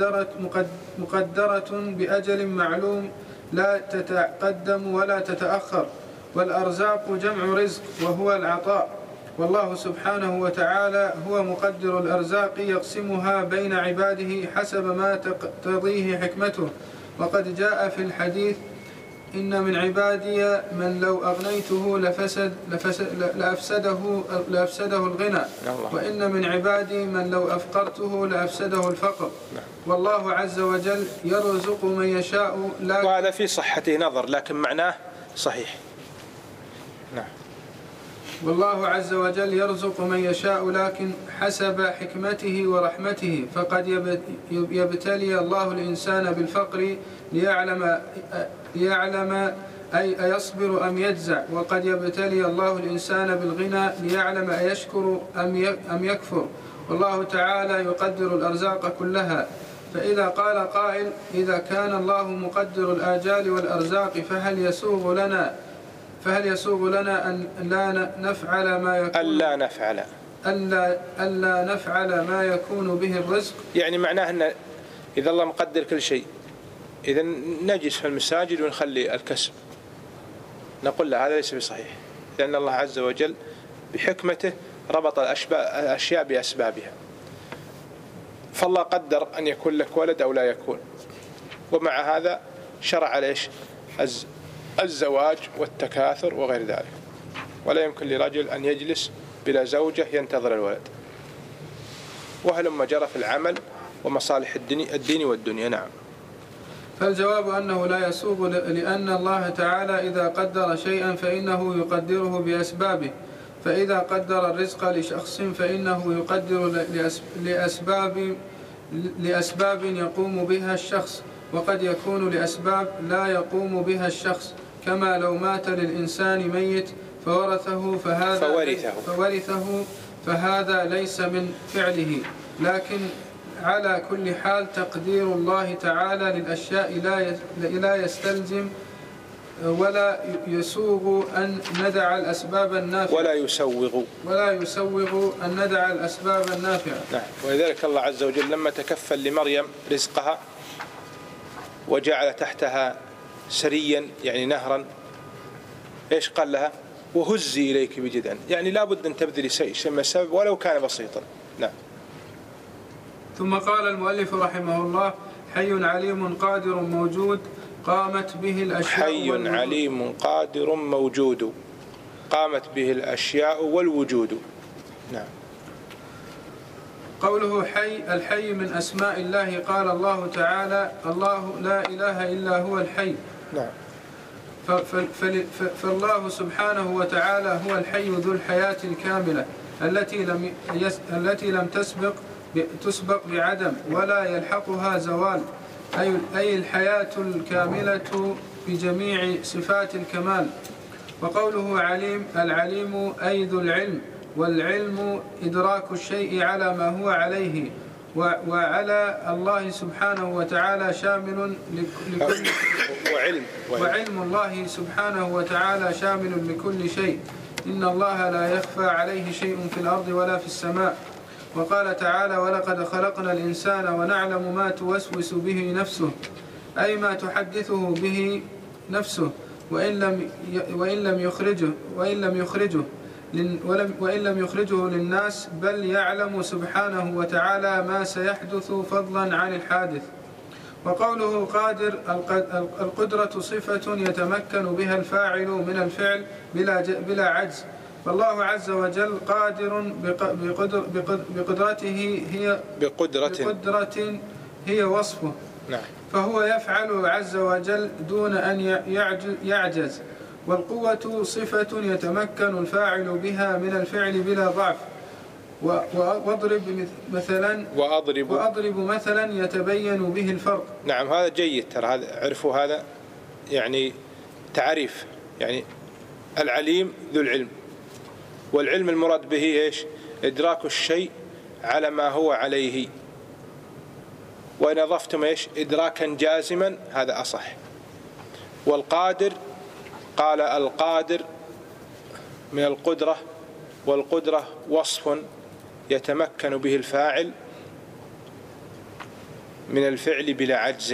مقدرة بأجل معلوم لا تتقدم ولا تتأخر. والأرزاق جمع رزق وهو العطاء، والله سبحانه وتعالى هو مقدر الأرزاق يقسمها بين عباده حسب ما تقتضيه حكمته. وقد جاء في الحديث إن من عبادي من لو أغنيته لأفسده الغنى، وإن من عبادي من لو أفقرته لأفسده الفقر. والله عز وجل يرزق من يشاء، وهذا في صحته نظر لكن معناه صحيح. نعم. والله عز وجل يرزق من يشاء لكن حسب حكمته ورحمته، فقد يبتلي الله الإنسان بالفقر ليعلم أي أيصبر أم يجزع، وقد يبتلي الله الإنسان بالغنى ليعلم أيشكر أم يكفر. والله تعالى يقدر الأرزاق كلها. فإذا قال قائل إذا كان الله مقدر الآجال والأرزاق فهل يسوغ لنا أن لا نفعل ما يكون ألا نفعل ما يكون به الرزق؟ يعني معناه أن إذا الله مقدر كل شيء إذا نجلس في المساجد ونخلي الكسب، نقول لا، هذا ليس بصحيح، لأن الله عز وجل بحكمته ربط الأشياء بأسبابها. فالله قدر أن يكون لك ولد أو لا يكون، ومع هذا شرع ليش الزواج والتكاثر وغير ذلك. ولا يمكن لرجل أن يجلس بلا زوجة ينتظر الولد، وهلما جرى في العمل ومصالح الدين والدنيا. نعم. فالجواب أنه لا يسوغ، لأن الله تعالى إذا قدر شيئا فإنه يقدره بأسبابه، فإذا قدر الرزق لشخص فإنه يقدر لأسباب يقوم بها الشخص، وقد يكون لأسباب لا يقوم بها الشخص، كما لو مات للإنسان ميت فورثه فهذا ليس من فعله. لكن على كل حال تقدير الله تعالى للأشياء لا يستلزم ولا يسوغ أن ندع الأسباب النافعة، ولا يسوغ أن ندع الأسباب النافعة. نعم. ولذلك الله عز وجل لما تكفل لمريم رزقها وجعل تحتها سريا يعني نهرا، إيش قال لها؟ وهزي إليك بجذع، يعني لا بد أن تبذلي شيء من السبب ولو كان بسيطا. نعم. ثم قال المؤلف رحمه الله: حي عليم قادر موجود قامت به الأشياء. حي عليم قادر موجود قامت به الأشياء والوجود. نعم. قوله حي، الحي من أسماء الله. قال الله تعالى: الله لا إله إلا هو الحي. نعم. فالله سبحانه وتعالى هو الحي ذو الحياة الكاملة التي لم تسبق بعدم ولا يلحقها زوال، أي الحياة الكاملة بجميع صفات الكمال. وقوله عليم، العليم أي ذو العلم، والعلم إدراك الشيء على ما هو عليه، وعلى الله سبحانه وتعالى شامل لكل وعلم الله سبحانه وتعالى شامل لكل شيء. إن الله لا يخفى عليه شيء في الأرض ولا في السماء. وقال تعالى: ولقد خلقنا الإنسان ونعلم ما توسوس به نفسه، أي ما تحدثه به نفسه وإن لم يخرجه، وإن لم يخرجه للناس، بل يعلم سبحانه وتعالى ما سيحدث فضلا عن الحادث. وقوله قادر، القدرة صفة يتمكن بها الفاعل من الفعل بلا عجز، فالله عز وجل قادر بقدرة هي وصفه. نعم. فهو يفعل عز وجل دون أن يعجز. والقوة صفة يتمكن الفاعل بها من الفعل بلا ضعف. وأضرب مثلا يتبين به الفرق. نعم، هذا جيد، ترى هذا عرفوا، هذا يعني تعريف، يعني العليم ذو العلم، والعلم المراد به إيش؟ إدراك الشيء على ما هو عليه، وإن أضفتم إيش؟ إدراكا جازما، هذا أصح. والقادر، قال القادر من القدرة، والقدرة وصف يتمكن به الفاعل من الفعل بلا عجز.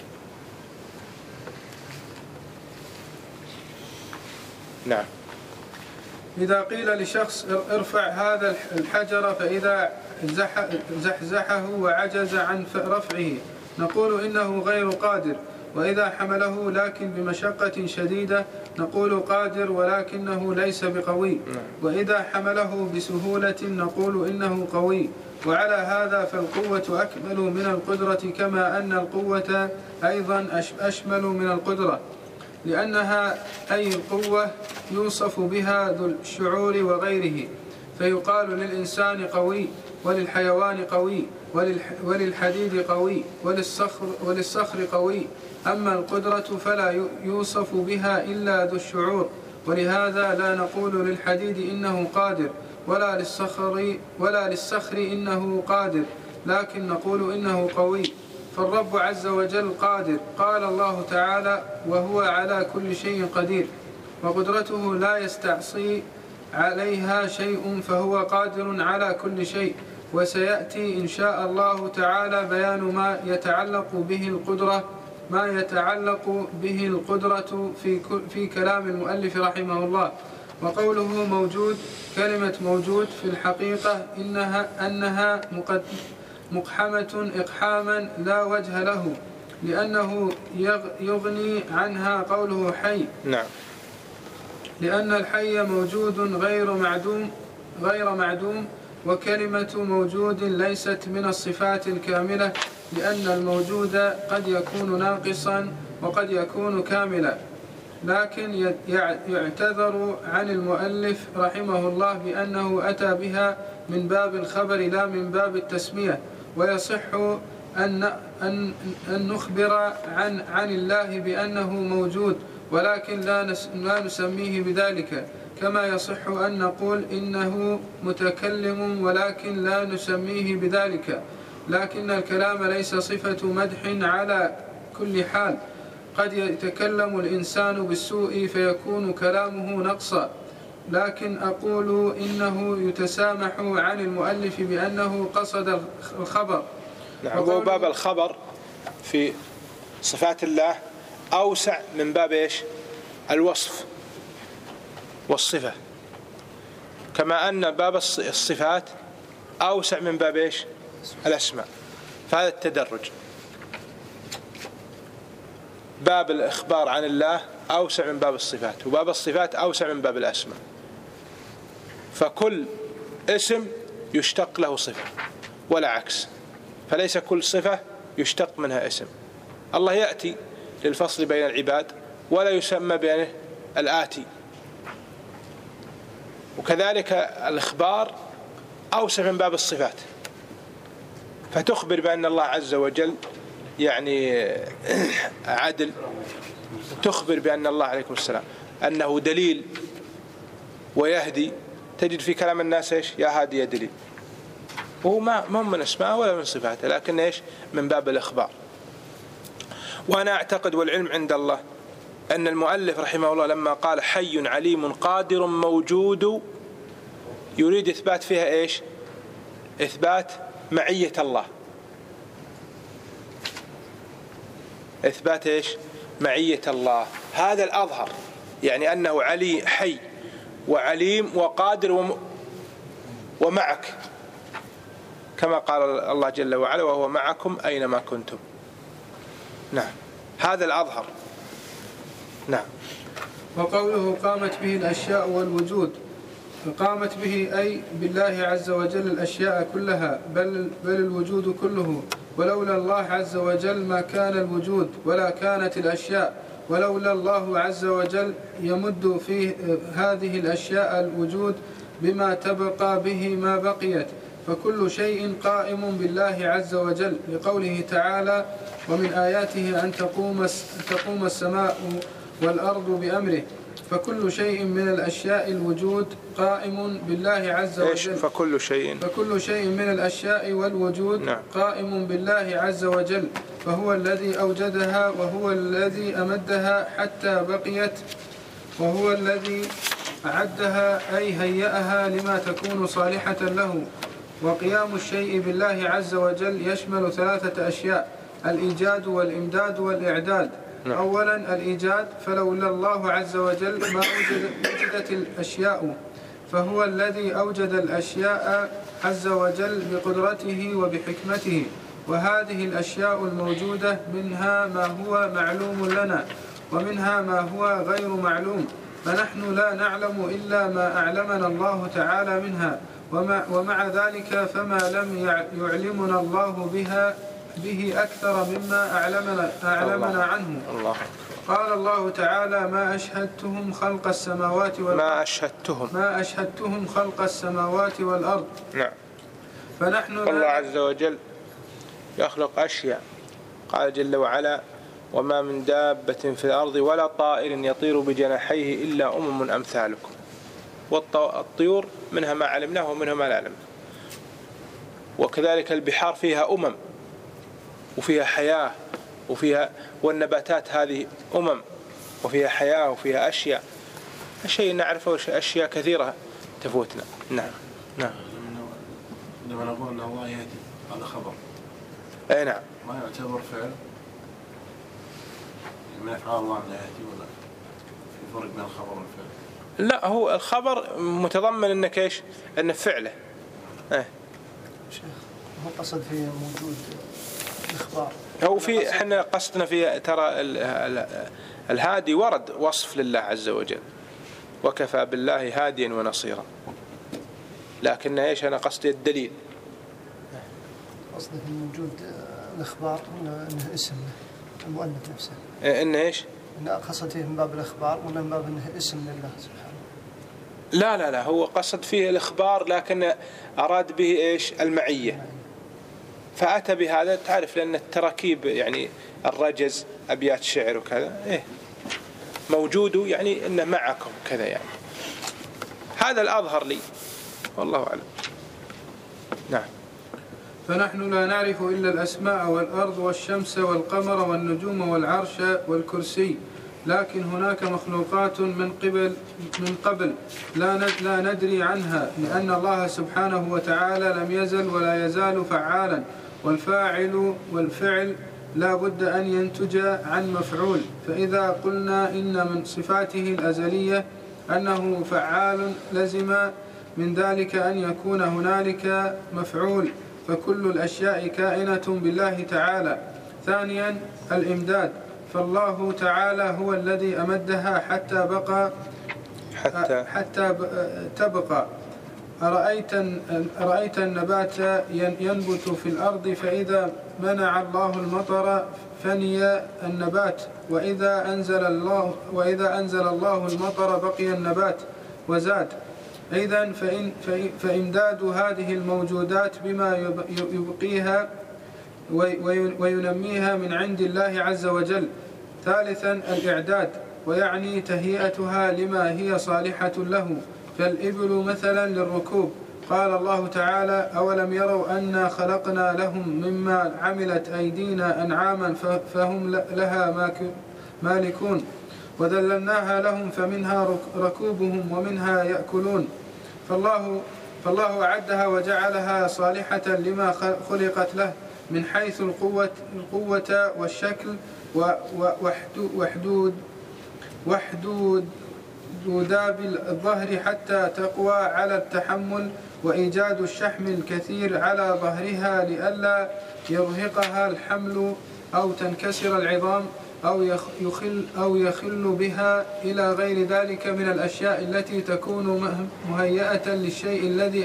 نعم. إذا قيل لشخص ارفع هذا الحجر فإذا زحزحه وعجز عن رفعه، نقول إنه غير قادر. وإذا حمله لكن بمشقة شديدة، نقول قادر ولكنه ليس بقوي. وإذا حمله بسهولة، نقول إنه قوي. وعلى هذا فالقوة أكمل من القدرة، كما أن القوة أيضا أشمل من القدرة، لأنها أي القوة يوصف بها ذو الشعور وغيره، فيقال للإنسان قوي، وللحيوان قوي، وللحديد قوي، وللصخر قوي. أما القدرة فلا يوصف بها إلا ذو الشعور، ولهذا لا نقول للحديد إنه قادر، ولا للصخر إنه قادر، لكن نقول إنه قوي. فالرب عز وجل قادر، قال الله تعالى: وهو على كل شيء قدير، وقدرته لا يستعصي عليها شيء، فهو قادر على كل شيء. وسيأتي إن شاء الله تعالى بيان ما يتعلق به القدرة في كلام المؤلف رحمه الله. وقوله موجود، كلمة موجود في الحقيقة أنها مقحمة إقحاما لا وجه له، لأنه يغني عنها قوله حي. نعم. لأن الحي موجود غير معدوم، وكلمة موجود ليست من الصفات الكاملة، لأن الموجود قد يكون ناقصا وقد يكون كاملا. لكن يعتذر عن المؤلف رحمه الله بأنه أتى بها من باب الخبر لا من باب التسمية. ويصح أن نخبر عن الله بأنه موجود، ولكن لا نسميه بذلك، كما يصح أن نقول إنه متكلم ولكن لا نسميه بذلك. لكن الكلام ليس صفة مدح على كل حال. قد يتكلم الإنسان بالسوء فيكون كلامه نقصا، لكن أقول إنه يتسامح عن المؤلف بأنه قصد الخبر. نعم. وباب الخبر في صفات الله أوسع من باب إيش؟ الوصف والصفة، كما أن باب الصفات أوسع من باب إيش؟ الأسماء. فهذا التدرج. باب الإخبار عن الله أوسع من باب الصفات، وباب الصفات أوسع من باب الأسماء. فكل اسم يشتق له صفة ولا عكس، فليس كل صفة يشتق منها اسم. الله يأتي للفصل بين العباد ولا يسمى بينه الآتي. وكذلك الإخبار أوسع من باب الصفات، فتخبر بأن الله عز وجل يعني عدل، تخبر بأن الله عليكم السلام أنه دليل ويهدي. تجد في كلام الناس إيش؟ يا هادي يا دليل، وهو ما من اسماء ولا من صفاته، لكن إيش؟ من باب الإخبار. وأنا أعتقد والعلم عند الله أن المؤلف رحمه الله لما قال حي عليم قادر موجود يريد إثبات فيها إيش؟ إثبات معية الله. إثبات إيش؟ معية الله. هذا الأظهر، يعني أنه علي حي وعليم وقادر ومعك، كما قال الله جل وعلا وهو معكم أينما كنتم. نعم، هذا الأظهر. نعم. وقوله قامت به الأشياء والوجود، فقامت به أي بالله عز وجل الأشياء كلها، بل الوجود كله، ولولا الله عز وجل ما كان الوجود ولا كانت الأشياء، ولولا الله عز وجل يمد في هذه الأشياء الوجود بما تبقى به ما بقيت، فكل شيء قائم بالله عز وجل، لقوله تعالى: ومن آياته أن تقوم السماء والأرض بأمره، فكل شيء من الأشياء الوجود قائم بالله عز وجل. فكل شيء من الأشياء والوجود نعم. قائم بالله عز وجل، فهو الذي أوجدها وهو الذي أمدها حتى بقيت، وهو الذي أعدها أي هيأها لما تكون صالحة له. وقيام الشيء بالله عز وجل يشمل 3 أشياء: الإيجاد والإمداد والإعداد. أولا الإيجاد، فلولا الله عز وجل ما وجدت الأشياء، فهو الذي أوجد الأشياء عز وجل بقدرته وبحكمته، وهذه الأشياء الموجودة منها ما هو معلوم لنا ومنها ما هو غير معلوم، فنحن لا نعلم إلا ما أعلمنا الله تعالى منها، ومع ذلك فما لم يعلمنا الله به أكثر مما أعلمنا عنه. الله. قال الله تعالى: ما أشهدتهم خلق السماوات والأرض. ما أشهدتهم خلق السماوات والأرض. نعم. فنحن الله عز وجل يخلق أشياء، قال جل وعلا: وما من دابة في الأرض ولا طائر يطير بجناحيه إلا أمم أمثالكم. والطيور منها ما علمناه ومنها ما لا علمناه. وكذلك البحار فيها أمم وفيها حياة والنباتات هذه وفيها حياة وفيها أشياء نعرفه، أشياء كثيرة تفوتنا. نعم. لما نقول أن الله يهدي، هذا خبر. أي نعم. ما يعتبر فعل من أفعال الله أن يهدي، ولا في فرق بين الخبر والفعل؟ لا، هو الخبر متضمن أنك إيش؟ أن فعله. شيخ، هو قصد فيه موجود الإخبار. هو احنا قصدنا في ترى الهادي ورد وصف لله عز وجل، وكفى بالله هاديا ونصيرا، لكن ايش انا قصدي الدليل. قصده في موجود الإخبار انه اسم المؤلف نفسه، انه ايش؟ انه قصد فيه من باب الإخبار ولا من باب انه اسم لله سبحانه؟ لا، هو قصد فيه الإخبار، لكن أراد به ايش؟ المعية، فأتى بهذا. تعرف لأن التراكيب يعني الرجز، أبيات شعر وكذا موجود، يعني إنه معكم كذا، يعني هذا الأظهر لي والله أعلم. نعم. فنحن لا نعرف إلا الأسماء والأرض والشمس والقمر والنجوم والعرش والكرسي، لكن هناك مخلوقات من قبل لا ندري عنها، لأن الله سبحانه وتعالى لم يزل ولا يزال فعالا، والفعل لا بد أن ينتج عن مفعول. فإذا قلنا إن من صفاته الأزلية أنه فعال، لزم من ذلك أن يكون هنالك مفعول، فكل الأشياء كائنة بالله تعالى. ثانيا الإمداد، فالله تعالى هو الذي أمدها حتى تبقى. أرأيت النبات ينبت في الأرض، فإذا منع الله المطر فني النبات، وإذا أنزل الله المطر بقي النبات وزاد. إذن فإمداد هذه الموجودات بما يبقيها وينميها من عند الله عز وجل. ثالثا الإعداد، ويعني تهيئتها لما هي صالحة له، كالإبل مثلا للركوب. قال الله تعالى: أولم يروا أنا خلقنا لهم مما عملت أيدينا أنعاما فهم لها مالكون، وذللناها لهم فمنها ركوبهم ومنها يأكلون. فالله أعدها وجعلها صالحة لما خلقت له من حيث القوة والشكل ذباب الظهر حتى تقوى على التحمل، وإيجاد الشحم الكثير على ظهرها لئلا يرهقها الحمل أو تنكسر العظام أو يخل بها إلى غير ذلك من الأشياء التي تكون مهيئة للشيء الذي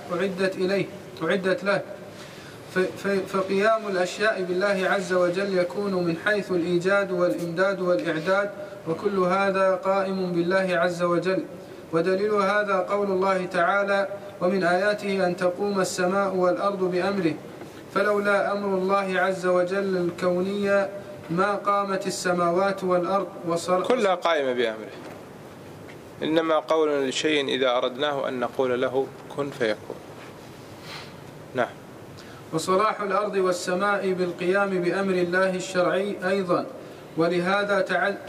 أعدت له. فقيام الأشياء بالله عز وجل يكون من حيث الإيجاد والإمداد والإعداد، وكل هذا قائم بالله عز وجل. ودليل هذا قول الله تعالى: ومن آياته أن تقوم السماء والأرض بأمره، فلولا أمر الله عز وجل الكونية ما قامت السماوات والأرض كلها قائمة بأمره، إنما قولنا لشيء إذا أردناه أن نقول له كن فيكون. نعم. وصلاح الأرض والسماء بالقيام بأمر الله الشرعي أيضا، ولهذا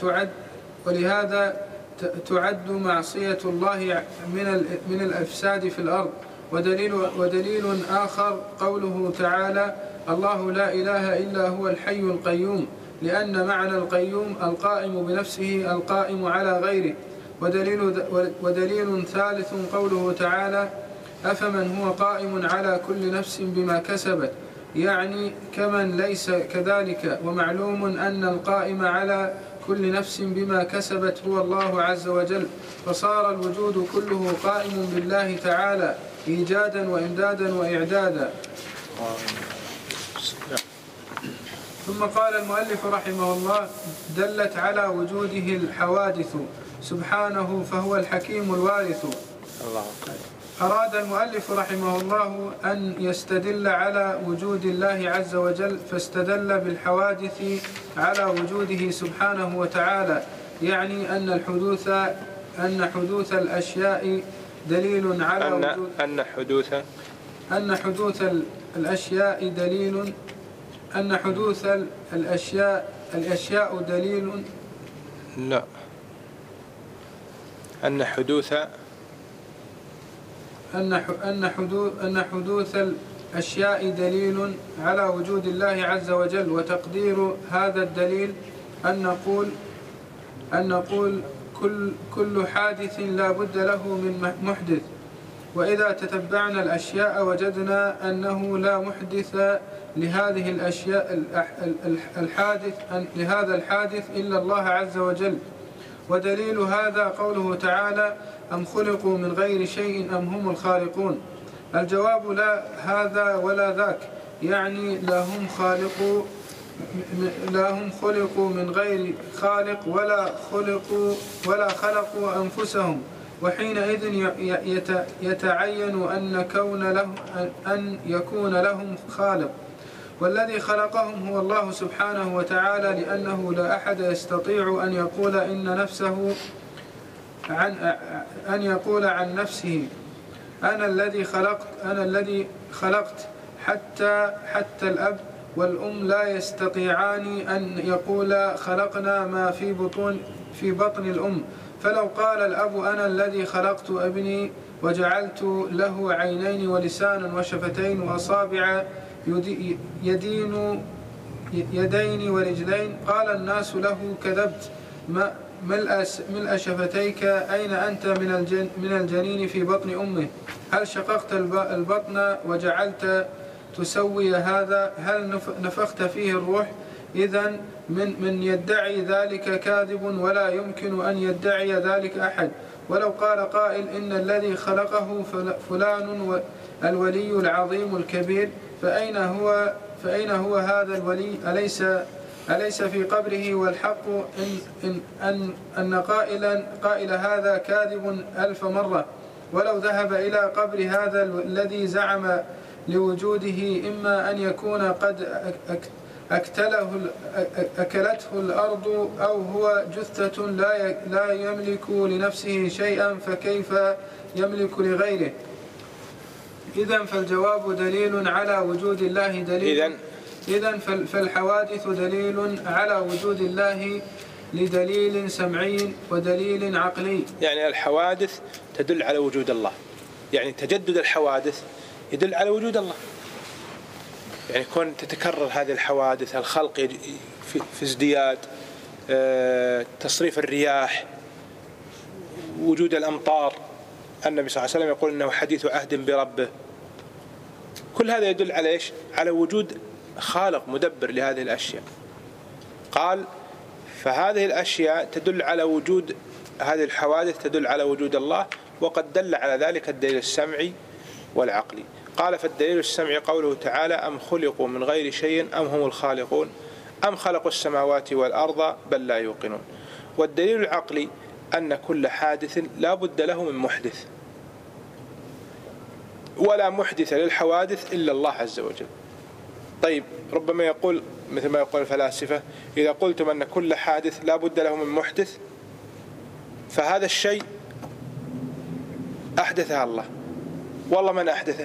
تعد معصية الله من الأفساد في الأرض. ودليل آخر قوله تعالى: الله لا إله إلا هو الحي القيوم، لأن معنى القيوم القائم بنفسه القائم على غيره. ودليل ثالث قوله تعالى: أفمن هو قائم على كل نفس بما كسبت، يعني كمن ليس كذلك. ومعلوم أن القائم على كل نفس بما كسبت هو الله عز وجل، فصار الوجود كله قائم بالله تعالى إيجادا وإمدادا وإعدادا. ثم قال المؤلف رحمه الله: دلت على وجوده الحوادث سبحانه فهو الحكيم الوارث. أراد المؤلف رحمه الله أن يستدل على وجود الله عز وجل، فاستدل بالحوادث على وجوده سبحانه وتعالى، يعني أن حدوث الأشياء دليل على وجود أن حدوث الأشياء دليل أن حدوث الأشياء دليل لا أن حدوث الأشياء دليل على وجود الله عز وجل. وتقدير هذا الدليل أن نقول كل حادث لا بد له من محدث. وإذا تتبعنا الأشياء وجدنا أنه لا محدث لهذه الأشياء لهذا الحادث إلا الله عز وجل. ودليل هذا قوله تعالى: أم خلقوا من غير شيء أم هم الخالقون. الجواب لا هذا ولا ذاك، يعني لا هم خلقوا من غير خالق ولا خلقوا أنفسهم. وحينئذ يتعين أن يكون لهم خالق، والذي خلقهم هو الله سبحانه وتعالى، لأنه لا أحد يستطيع أن يقول عن نفسه أنا الذي خلقت. حتى الأب والأم لا يستطيعان أن يقول خلقنا ما في بطن الأم. فلو قال الأب أنا الذي خلقت ابني وجعلت له عينين ولسانا وشفتين وأصابع يدين ورجلين، قال الناس له كذبت، ملء شفتيك، أين أنت من الجنين في بطن أمه؟ هل شققت البطن وجعلت تسوي هذا؟ هل نفخت فيه الروح؟ إذن من يدعي ذلك كاذب، ولا يمكن أن يدعي ذلك أحد. ولو قال قائل إن الذي خلقه فلان الولي العظيم الكبير، فأين هو هذا الولي؟ أليس في قبره؟ والحق أن قائل هذا كاذب 1000 مرة. ولو ذهب إلى قبر هذا الذي زعم لوجوده، إما أن يكون قد أكلته الأرض، أو هو جثة لا يملك لنفسه شيئا، فكيف يملك لغيره؟ إذن فالجواب دليل على وجود الله دليل. إذن فالحوادث دليل على وجود الله لدليل سمعي ودليل عقلي. يعني الحوادث تدل على وجود الله، يعني تجدد الحوادث يدل على وجود الله. يعني كون تتكرر هذه الحوادث، الخلق في ازدياد، تصريف الرياح وجود الأمطار، النبي صلى الله عليه وسلم يقول إنه حديث عهد بربه. كل هذا يدل على إيش؟ على وجود خالق مدبر لهذه الأشياء. قال فهذه الأشياء تدل على وجود هذه الحوادث، تدل على وجود الله، وقد دل على ذلك الدليل السمعي والعقلي. قال فالدليل السمعي قوله تعالى أم خلقوا من غير شيء أم هم الخالقون أم خلقوا السماوات والأرض بل لا يوقنون. والدليل العقلي أن كل حادث لا بد له من محدث، ولا محدث للحوادث إلا الله عز وجل. طيب ربما يقول مثل ما يقول الفلاسفة إذا قلتم أن كل حادث لا بد له من محدث فهذا الشيء أحدثه الله، والله من أحدثه؟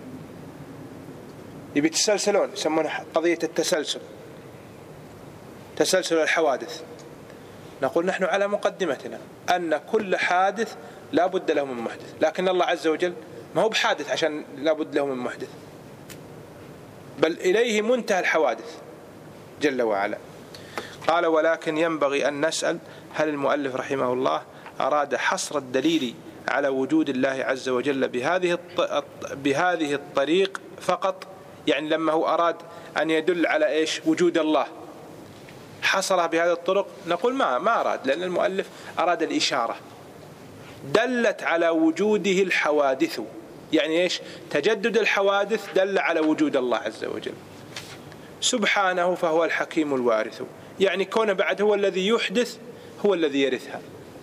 يبي تسلسلون، يسمونها قضية التسلسل، تسلسل الحوادث. نقول نحن على مقدمتنا أن كل حادث لا بد له من محدث، لكن الله عز وجل ما هو بحادث عشان لا بد له من محدث، بل إليه منتهى الحوادث جل وعلا. قال ولكن ينبغي أن نسأل هل المؤلف رحمه الله أراد حصر الدليل على وجود الله عز وجل بهذه الطريق فقط؟ يعني لما هو أراد أن يدل على إيش؟ وجود الله حصرها بهذه الطرق؟ نقول ما أراد، لأن المؤلف أراد الإشارة، دلت على وجوده الحوادث، يعني إيش؟ تجدد الحوادث دل على وجود الله عز وجل سبحانه، فهو الحكيم الوارث، يعني كون بعد هو الذي يحدث هو الذي يرثها.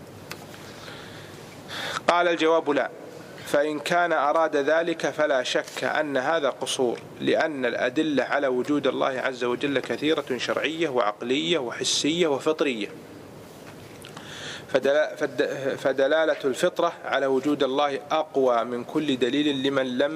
قال الجواب لا، فإن كان أراد ذلك فلا شك أن هذا قصور، لأن الأدلة على وجود الله عز وجل كثيرة شرعية وعقلية وحسية وفطرية، فدلالة الفطرة على وجود الله أقوى من كل دليل لمن لم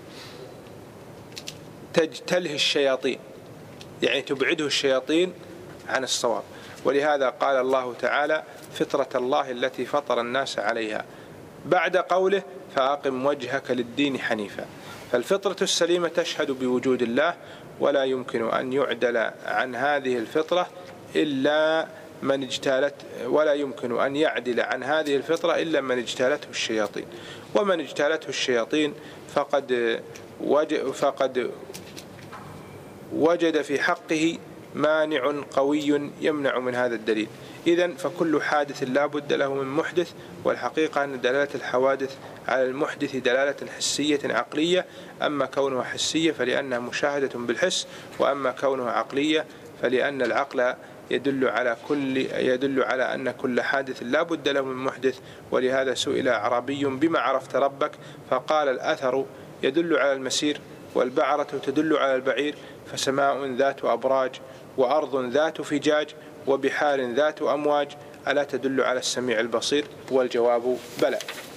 تجتله الشياطين، يعني تبعده الشياطين عن الصواب. ولهذا قال الله تعالى فطرة الله التي فطر الناس عليها بعد قوله فأقم وجهك للدين حنيفا. فالفطرة السليمة تشهد بوجود الله، ولا يمكن أن يعدل عن هذه الفطرة إلا من اجتالت، ولا يمكن أن يعدل عن هذه الفطرة إلا من اجتالته الشياطين، ومن اجتالته الشياطين فقد وجد في حقه مانع قوي يمنع من هذا الدليل. إذن فكل حادث لا بد له من محدث، والحقيقة أن دلالة الحوادث على المحدث دلالة حسية عقلية، أما كونها حسية فلأنها مشاهدة بالحس، وأما كونها عقلية فلأن العقل يدل على أن كل حادث لا بد له من محدث. ولهذا سئل أعرابي بما عرفت ربك؟ فقال الأثر يدل على المسير، والبعرة تدل على البعير، فسماء ذات أبراج، وأرض ذات فجاج، وبحار ذات أمواج، ألا تدل على السميع البصير؟ والجواب بلى.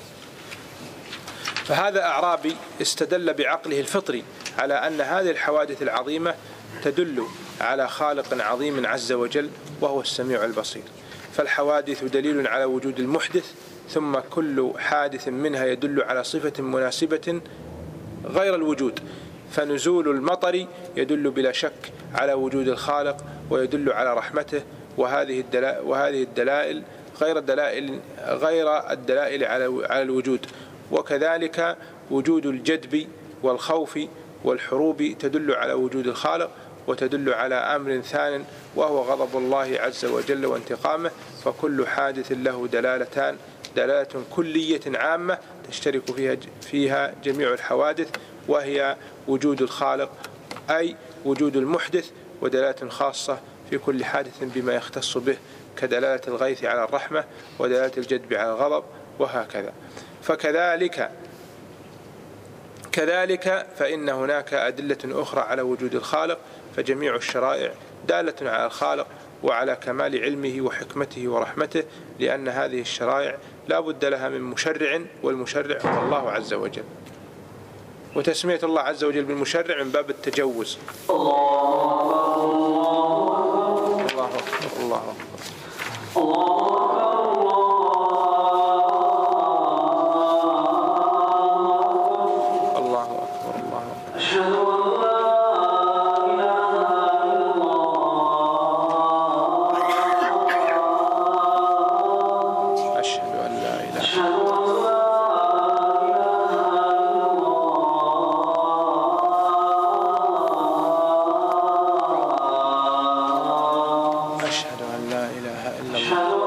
فهذا أعرابي استدل بعقله الفطري على أن هذه الحوادث العظيمة تدل على خالق عظيم عز وجل وهو السميع البصير. فالحوادث دليل على وجود المحدث، ثم كل حادث منها يدل على صفة مناسبة غير الوجود. فنزول المطر يدل بلا شك على وجود الخالق ويدل على رحمته، وهذه الدلائل غير الدلائل على الوجود. وكذلك وجود الجدب والخوف والحروب تدل على وجود الخالق، وتدل على أمر ثان وهو غضب الله عز وجل وانتقامه. فكل حادث له دلالتان، دلالة كلية عامة تشترك فيها جميع الحوادث، وهي وجود الخالق أي وجود المحدث، ودلالة خاصة في كل حادث بما يختص به، كدلالة الغيث على الرحمة ودلالة الجدب على الغضب، وهكذا. كذلك فإن هناك أدلة أخرى على وجود الخالق، فجميع الشرائع دالة على الخالق وعلى كمال علمه وحكمته ورحمته، لأن هذه الشرائع لا بد لها من مشرع، والمشرع هو الله عز وجل. وتسمية الله عز وجل بالمشرع من باب التجوز. الله أكبر الله أكبر. أشهد أن لا إله أشهد أن لا إله إلا الله.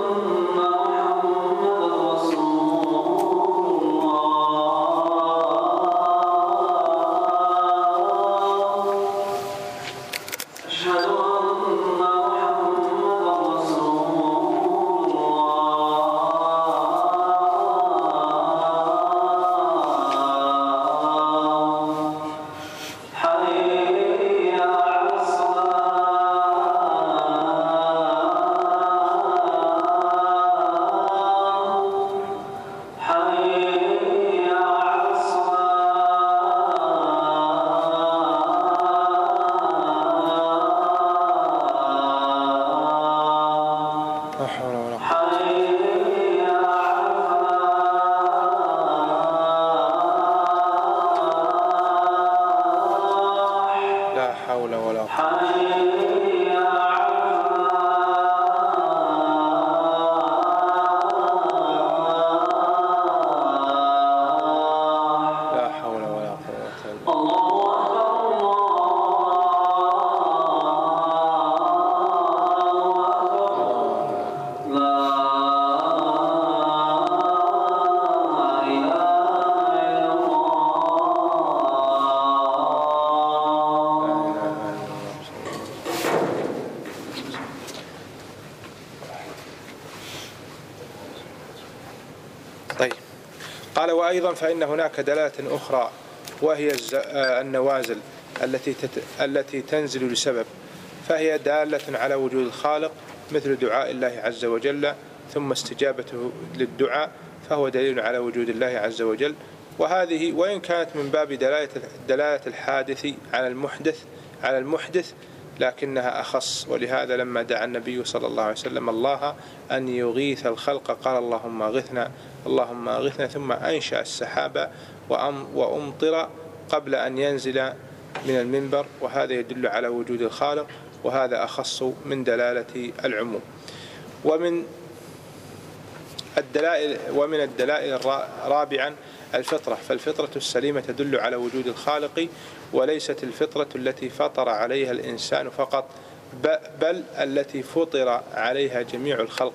طيب، قال وأيضا فإن هناك دلالة أخرى وهي النوازل التي تنزل لسبب، فهي دالة على وجود الخالق مثل دعاء الله عز وجل ثم استجابته للدعاء، فهو دليل على وجود الله عز وجل. وهذه وإن كانت من باب دلالة الحادث على المحدث لكنها أخص، ولهذا لما دعا النبي صلى الله عليه وسلم الله أن يغيث الخلق قال اللهم أغثنا ثم أنشأ السحاب وأمطر قبل أن ينزل من المنبر، وهذا يدل على وجود الخالق، وهذا أخص من دلالة العموم. ومن الدلائل رابعا الفطرة، فالفطرة السليمة تدل على وجود الخالق، وليست الفطرة التي فطر عليها الإنسان فقط، بل التي فطر عليها جميع الخلق،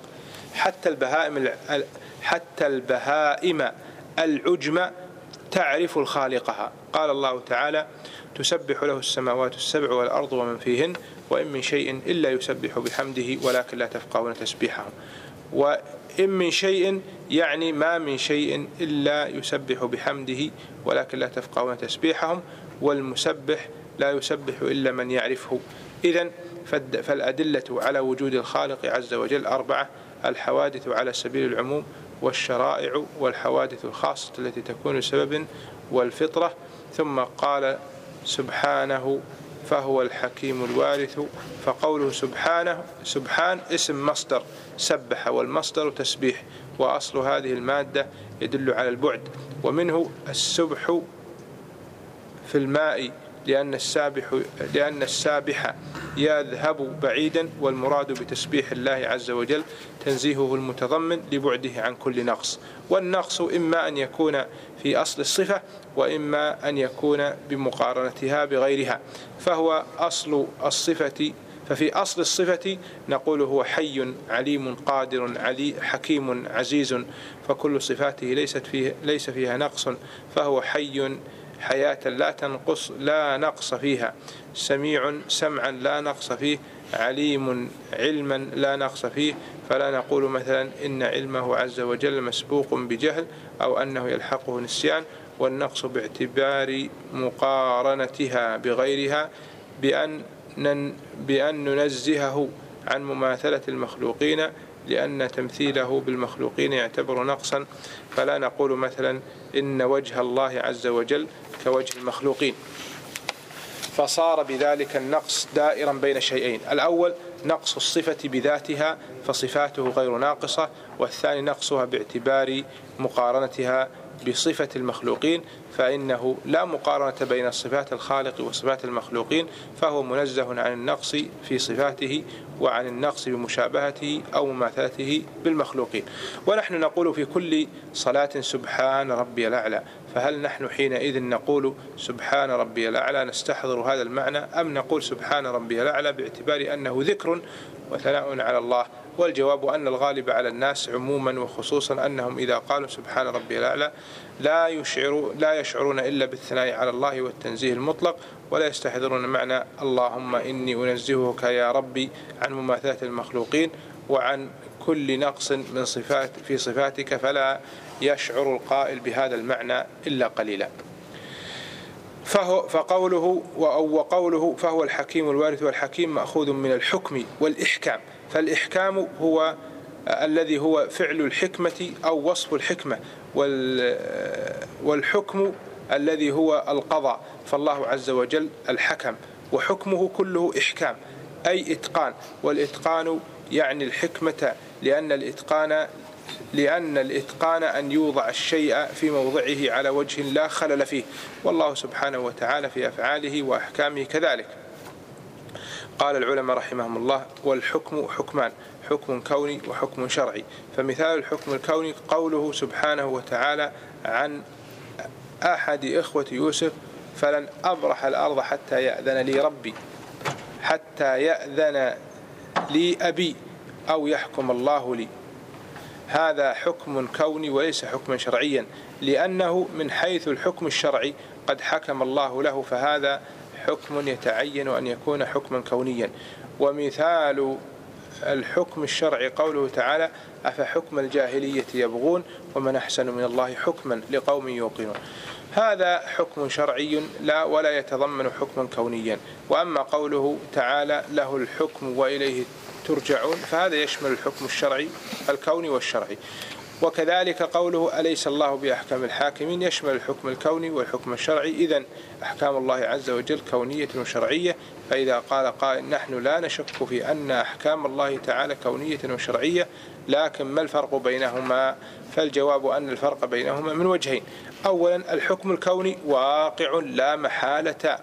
حتى البهائم العجم تعرف خالقها. قال الله تعالى تسبح له السماوات السبع والأرض ومن فيهن وإن من شيء إلا يسبح بحمده ولكن لا تفقهون تسبيحهم. وإن من شيء يعني ما من شيء إلا يسبح بحمده ولكن لا تفقهون تسبيحهم، والمسبح لا يسبح إلا من يعرفه. إذن فالأدلة على وجود الخالق عز وجل أربعة: الحوادث على سبيل العموم، والشرائع، والحوادث الخاصة التي تكون سببا، والفطرة. ثم قال سبحانه فهو الحكيم الوارث، فقوله سبحان اسم مصدر سبح، والمصدر تسبيح، وأصل هذه المادة يدل على البعد، ومنه السبح في الماء لأن السابح يذهب بعيدا، والمراد بتسبيح الله عز وجل تنزيهه المتضمن لبعده عن كل نقص، والنقص إما أن يكون في أصل الصفة وإما أن يكون بمقارنتها بغيرها. ففي أصل الصفة نقول هو حي عليم قادر حكيم عزيز، فكل صفاته ليس فيها نقص، فهو حي حياة لا نقص فيها، سميع سمعا لا نقص فيه، عليم علما لا نقص فيه. فلا نقول مثلا إن علمه عز وجل مسبوق بجهل أو أنه يلحقه نسيان، والنقص باعتبار مقارنتها بغيرها بأن ننزهه عن مماثلة المخلوقين، لأن تمثيله بالمخلوقين يعتبر نقصا. فلا نقول مثلا إن وجه الله عز وجل كوجه المخلوقين، فصار بذلك النقص دائرا بين شيئين: الأول نقص الصفة بذاتها فصفاته غير ناقصة، والثاني نقصها باعتبار مقارنتها بصفة المخلوقين، فإنه لا مقارنة بين صفات الخالق وصفات المخلوقين، فهو منزه عن النقص في صفاته وعن النقص بمشابهته أو مماثلته بالمخلوقين. ونحن نقول في كل صلاة سبحان ربي الأعلى، فهل نحن حينئذ نقول سبحان ربي الأعلى نستحضر هذا المعنى، أم نقول سبحان ربي الأعلى باعتبار أنه ذكر وثناء على الله؟ والجواب أن الغالب على الناس عموما وخصوصا أنهم إذا قالوا سبحان ربي الأعلى لا يشعرون إلا بالثناء على الله والتنزيه المطلق، ولا يستحضرون معنى اللهم إني أنزهك يا ربي عن مماثلة المخلوقين وعن كل نقص من في صفاتك، فلا يشعر القائل بهذا المعنى إلا قليلا. وقوله فهو الحكيم الوارث، والحكيم مأخوذ من الحكم والإحكام، فالإحكام هو الذي هو فعل الحكمة أو وصف الحكمة، والحكم الذي هو القضاء، فالله عز وجل الحكم وحكمه كله إحكام أي إتقان، والإتقان يعني الحكمة، لأن الإتقان أن يوضع الشيء في موضعه على وجه لا خلل فيه، والله سبحانه وتعالى في أفعاله وأحكامه كذلك. قال العلماء رحمهم الله: والحكم حكمان، حكم كوني وحكم شرعي. فمثال الحكم الكوني قوله سبحانه وتعالى عن أحد إخوة يوسف: فلن أبرح الأرض حتى يأذن لي ربي، حتى يأذن لي أبي أو يحكم الله لي. هذا حكم كوني وليس حكما شرعيا، لأنه من حيث الحكم الشرعي قد حكم الله له، فهذا حكم يتعين أن يكون حكما كونيا. ومثال الحكم الشرعي قوله تعالى: أفحكم الجاهلية يبغون ومن أحسن من الله حكما لقوم يوقنون. هذا حكم شرعي ولا يتضمن حكما كونيا. وأما قوله تعالى: له الحكم وإليه ترجعون، فهذا يشمل الحكم الشرعي الكوني والشرعي. وكذلك قوله: أليس الله بأحكم الحاكمين، يشمل الحكم الكوني والحكم الشرعي. إذن أحكام الله عز وجل كونية وشرعية. فإذا قال قائل: نحن لا نشك في أن أحكام الله تعالى كونية وشرعية، لكن ما الفرق بينهما؟ فالجواب أن الفرق بينهما من وجهين: أولا الحكم الكوني واقع لا محالة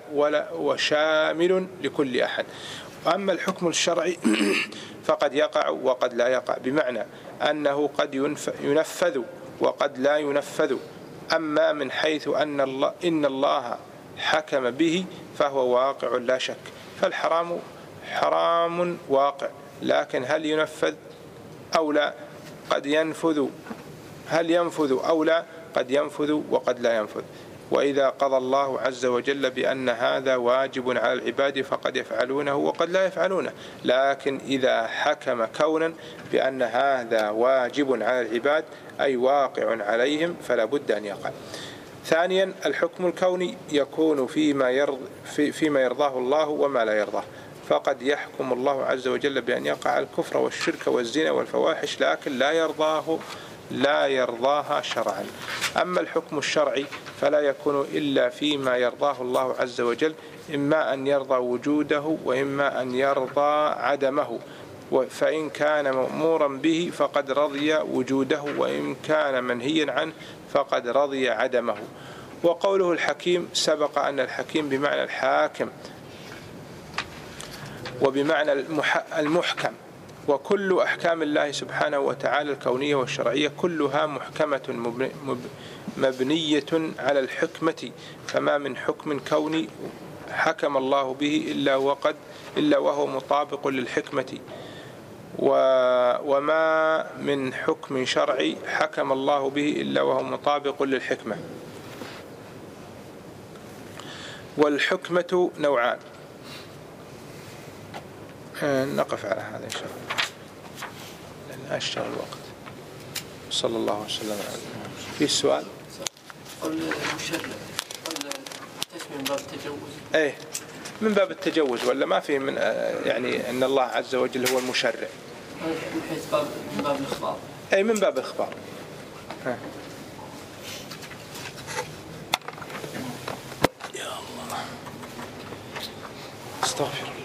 وشامل لكل أحد، أما الحكم الشرعي فقد يقع وقد لا يقع، بمعنى أنه قد ينفذ وقد لا ينفذ. أما من حيث إن الله حكم به فهو واقع لا شك، فالحرام حرام واقع، لكن هل ينفذ أو لا؟ قد ينفذ. هل ينفذ أو لا؟ قد ينفذ وقد لا ينفذ. وإذا قضى الله عز وجل بأن هذا واجب على العباد فقد يفعلونه وقد لا يفعلونه، لكن إذا حكم كونا بأن هذا واجب على العباد أي واقع عليهم فلا بد أن يقع. ثانيا الحكم الكوني يكون فيما يرضاه الله وما لا يرضاه، فقد يحكم الله عز وجل بأن يقع الكفر والشرك والزنا والفواحش، لكن لا يرضاها شرعا. أما الحكم الشرعي فلا يكون إلا فيما يرضاه الله عز وجل، إما أن يرضى وجوده وإما أن يرضى عدمه، فإن كان مأمورا به فقد رضي وجوده، وإن كان منهيا عنه فقد رضي عدمه. وقوله الحكيم سبق أن الحكيم بمعنى الحاكم وبمعنى المحكم، وكل أحكام الله سبحانه وتعالى الكونية والشرعية كلها محكمة مبنية على الحكمة، فما من حكم كوني حكم الله به إلا وهو مطابق للحكمة، وما من حكم شرعي حكم الله به إلا وهو مطابق للحكمة. والحكمة نوعان. نقف على هذا إن شاء الله لأن أشتغل الوقت. صلى الله وسلم على نبينا. في السؤال؟ المشرع تسمي من باب التجوز؟ إيه من باب التجوز، ولا ما في من يعني أن الله عز وجل هو المشرع؟ من حيث من باب الإخبار. أي من باب الإخبار. يا الله استغفر.